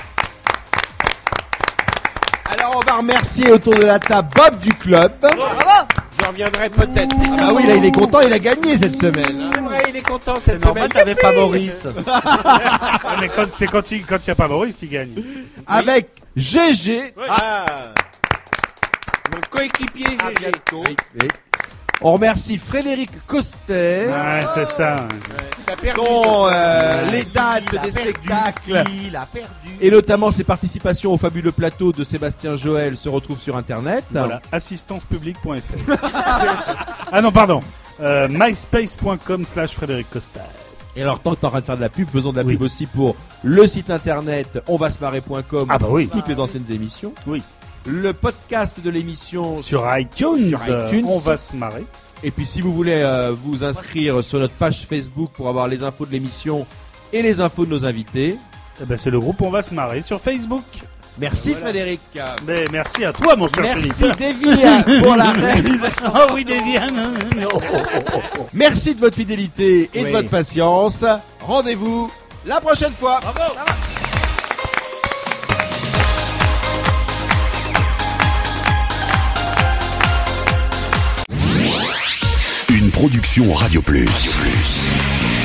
Alors on va remercier autour de la table Bob du club. Bravo. Je reviendrai peut-être. Ah bah oui, là il est content, il a gagné cette semaine. hein. C'est vrai, il est content cette Mais en fait, semaine. t'avais pas Maurice. Ah, mais c'est quand il n'y a pas Maurice qui gagne. Avec GG. Ah. Mon coéquipier À GG. bientôt. Oui. On remercie Frédéric Coster. Ouais, c'est ça. T'as perdu. dont Il les a dates des perdu, spectacles Il a perdu. et notamment ses participations au fabuleux plateau de Sébastien Joël se retrouvent sur internet. Voilà, assistancepublique.fr. Ah non, pardon. myspace.com/Frédéric Coster. Et alors tant que t'es en train de faire de la pub, faisons de la Oui. pub aussi pour le site internet onvasmarrer.com Ah bah oui. toutes les anciennes émissions. Oui. Le podcast de l'émission Sur iTunes, Sur iTunes. on va se marrer. Et puis si vous voulez vous inscrire sur notre page Facebook pour avoir les infos de l'émission et les infos de nos invités. Eh ben, c'est le groupe On va se marrer sur Facebook. Merci Frédéric. Mais merci à toi, mon cher Merci Philippe. Davy pour la réalisation. Oh oui, Devian. Merci de votre fidélité et de Oui. votre patience. Rendez-vous la prochaine fois. Une production Radio Plus.